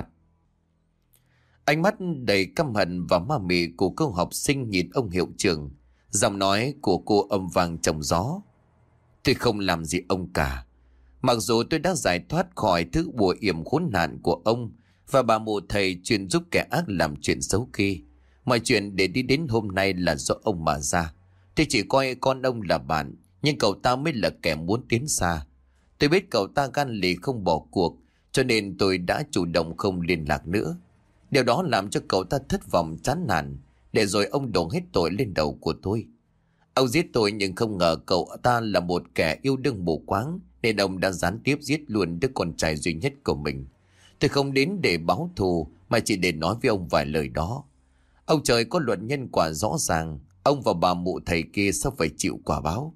Ánh mắt đầy căm hận và ma mị của cô học sinh nhìn ông hiệu trưởng. Giọng nói của cô âm vang trong gió: tôi không làm gì ông cả. Mặc dù tôi đã giải thoát khỏi thứ bùa yểm khốn nạn của ông và bà mụ thầy chuyên giúp kẻ ác làm chuyện xấu kia, mọi chuyện để đi đến hôm nay là do ông mà ra. Tôi chỉ coi con ông là bạn, nhưng cậu ta mới là kẻ muốn tiến xa. Tôi biết cậu ta gan lì không bỏ cuộc, cho nên tôi đã chủ động không liên lạc nữa. Điều đó làm cho cậu ta thất vọng chán nản, để rồi ông đổ hết tội lên đầu của tôi. Ông giết tôi nhưng không ngờ cậu ta là một kẻ yêu đương mù quáng, nên ông đã gián tiếp giết luôn đứa con trai duy nhất của mình. Tôi không đến để báo thù mà chỉ để nói với ông vài lời đó. Ông trời có luật nhân quả rõ ràng, ông và bà mụ thầy kia sắp phải chịu quả báo.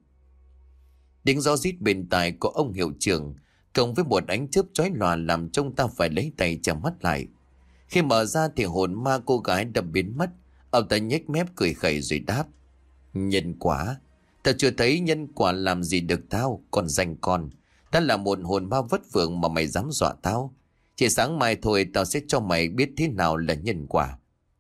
Tiếng gió rít bên tai của ông hiệu trưởng cộng với một ánh chớp chói lòa làm trông ta phải lấy tay che mắt lại. Khi mở ra thì hồn ma cô gái đã biến mất. Ông ta nhếch mép cười khẩy rồi đáp: nhân quả? Tao chưa thấy nhân quả làm gì được tao, còn danh con. Tao là một hồn ma vất vưởng mà mày dám dọa tao. Chỉ sáng mai thôi tao sẽ cho mày biết thế nào là nhân quả.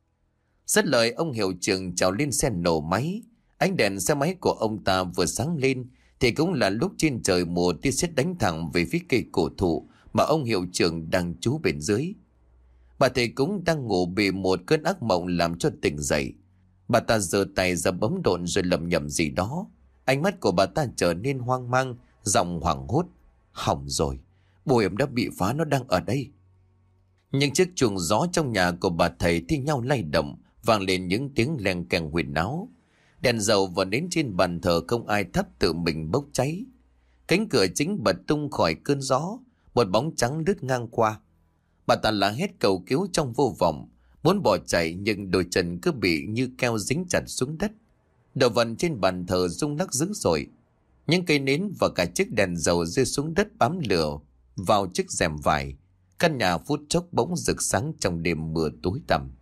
Dứt lời, ông hiệu trưởng trèo lên xe nổ máy. Ánh đèn xe máy của ông ta vừa sáng lên thì cũng là lúc trên trời mùa tia sét đánh thẳng về phía cây cổ thụ mà ông hiệu trưởng đang trú bên dưới. Bà thầy cũng đang ngủ bị một cơn ác mộng làm cho tỉnh dậy. Bà ta giơ tay ra bấm độn rồi lẩm nhẩm gì đó. Ánh mắt của bà ta trở nên hoang mang, giọng hoảng hốt: hỏng rồi, bùa yểm đã bị phá, nó đang ở đây. Những chiếc chuông gió trong nhà của bà thầy thi nhau lay động, vang lên những tiếng leng keng huyền áo. Đèn dầu và nến trên bàn thờ không ai thắp tự mình bốc cháy. Cánh cửa chính bật tung khỏi cơn gió, một bóng trắng lướt ngang qua. Bà ta la hét cầu cứu trong vô vọng, muốn bỏ chạy nhưng đôi chân cứ bị như keo dính chặt xuống đất. Đồ vật trên bàn thờ rung lắc dữ dội. Những cây nến và cả chiếc đèn dầu rơi xuống đất bám lửa vào chiếc rèm vải. Căn nhà phút chốc bỗng rực sáng trong đêm mưa tối tăm.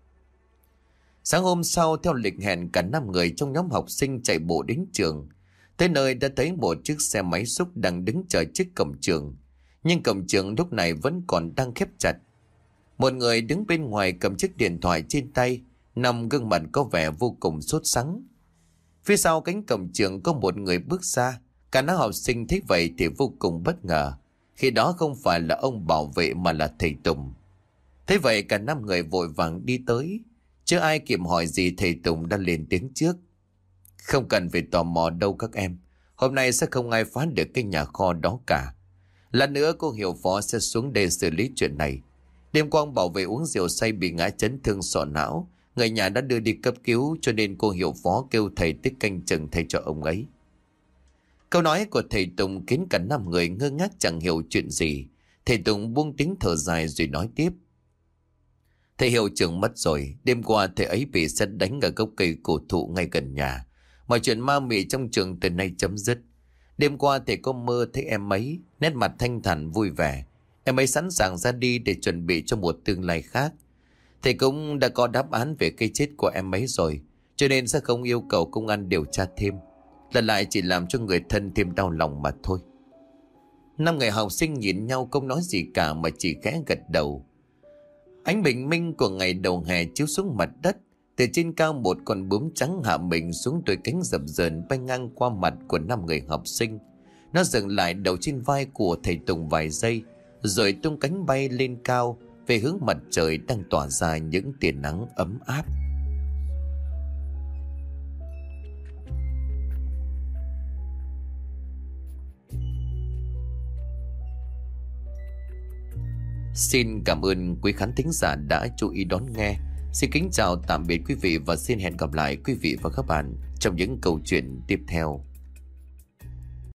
Sáng hôm sau, theo lịch hẹn, cả năm người trong nhóm học sinh chạy bộ đến trường. Tới nơi đã thấy một chiếc xe máy xúc đang đứng chờ trước cổng trường. Nhưng cổng trường lúc này vẫn còn đang khép chặt. Một người đứng bên ngoài cầm chiếc điện thoại trên tay, nằm gương mặt có vẻ vô cùng sốt sắng. Phía sau cánh cổng trường có một người bước ra. Cả năm học sinh thấy vậy thì vô cùng bất ngờ. Khi đó không phải là ông bảo vệ mà là thầy Tùng. Thế vậy cả năm người vội vàng đi tới. Chưa ai kịp hỏi gì, thầy Tùng đã lên tiếng trước: không cần phải tò mò đâu các em. Hôm nay sẽ không ai phá được cái nhà kho đó cả. Lát nữa cô hiệu phó sẽ xuống đây xử lý chuyện này. Đêm qua ông bảo vệ uống rượu say bị ngã chấn thương sọ não. Người nhà đã đưa đi cấp cứu, cho nên cô hiệu phó kêu thầy tích canh chừng thay cho ông ấy. Câu nói của thầy Tùng khiến cả năm người ngơ ngác chẳng hiểu chuyện gì. Thầy Tùng buông tiếng thở dài rồi nói tiếp. Thầy hiệu trưởng mất rồi. Đêm qua thầy ấy bị sét đánh ở gốc cây cổ thụ ngay gần nhà. Mọi chuyện ma mị trong trường từ nay chấm dứt. Đêm qua thầy có mơ thấy em ấy, nét mặt thanh thản vui vẻ. Em ấy sẵn sàng ra đi để chuẩn bị cho một tương lai khác. Thầy cũng đã có đáp án về cái chết của em ấy rồi, cho nên sẽ không yêu cầu công an điều tra thêm. Lần lại chỉ làm cho người thân thêm đau lòng mà thôi. Năm người học sinh nhìn nhau không nói gì cả mà chỉ khẽ gật đầu. Ánh bình minh của ngày đầu hè chiếu xuống mặt đất. Từ trên cao một con bướm trắng hạ mình xuống, đôi cánh dập dờn bay ngang qua mặt của năm người học sinh. Nó dừng lại đầu trên vai của thầy Tùng vài giây, rồi tung cánh bay lên cao về hướng mặt trời đang tỏa ra những tia nắng ấm áp. Xin cảm ơn quý khán thính giả đã chú ý đón nghe. Xin kính chào tạm biệt quý vị và xin hẹn gặp lại quý vị và các bạn trong những câu chuyện tiếp theo.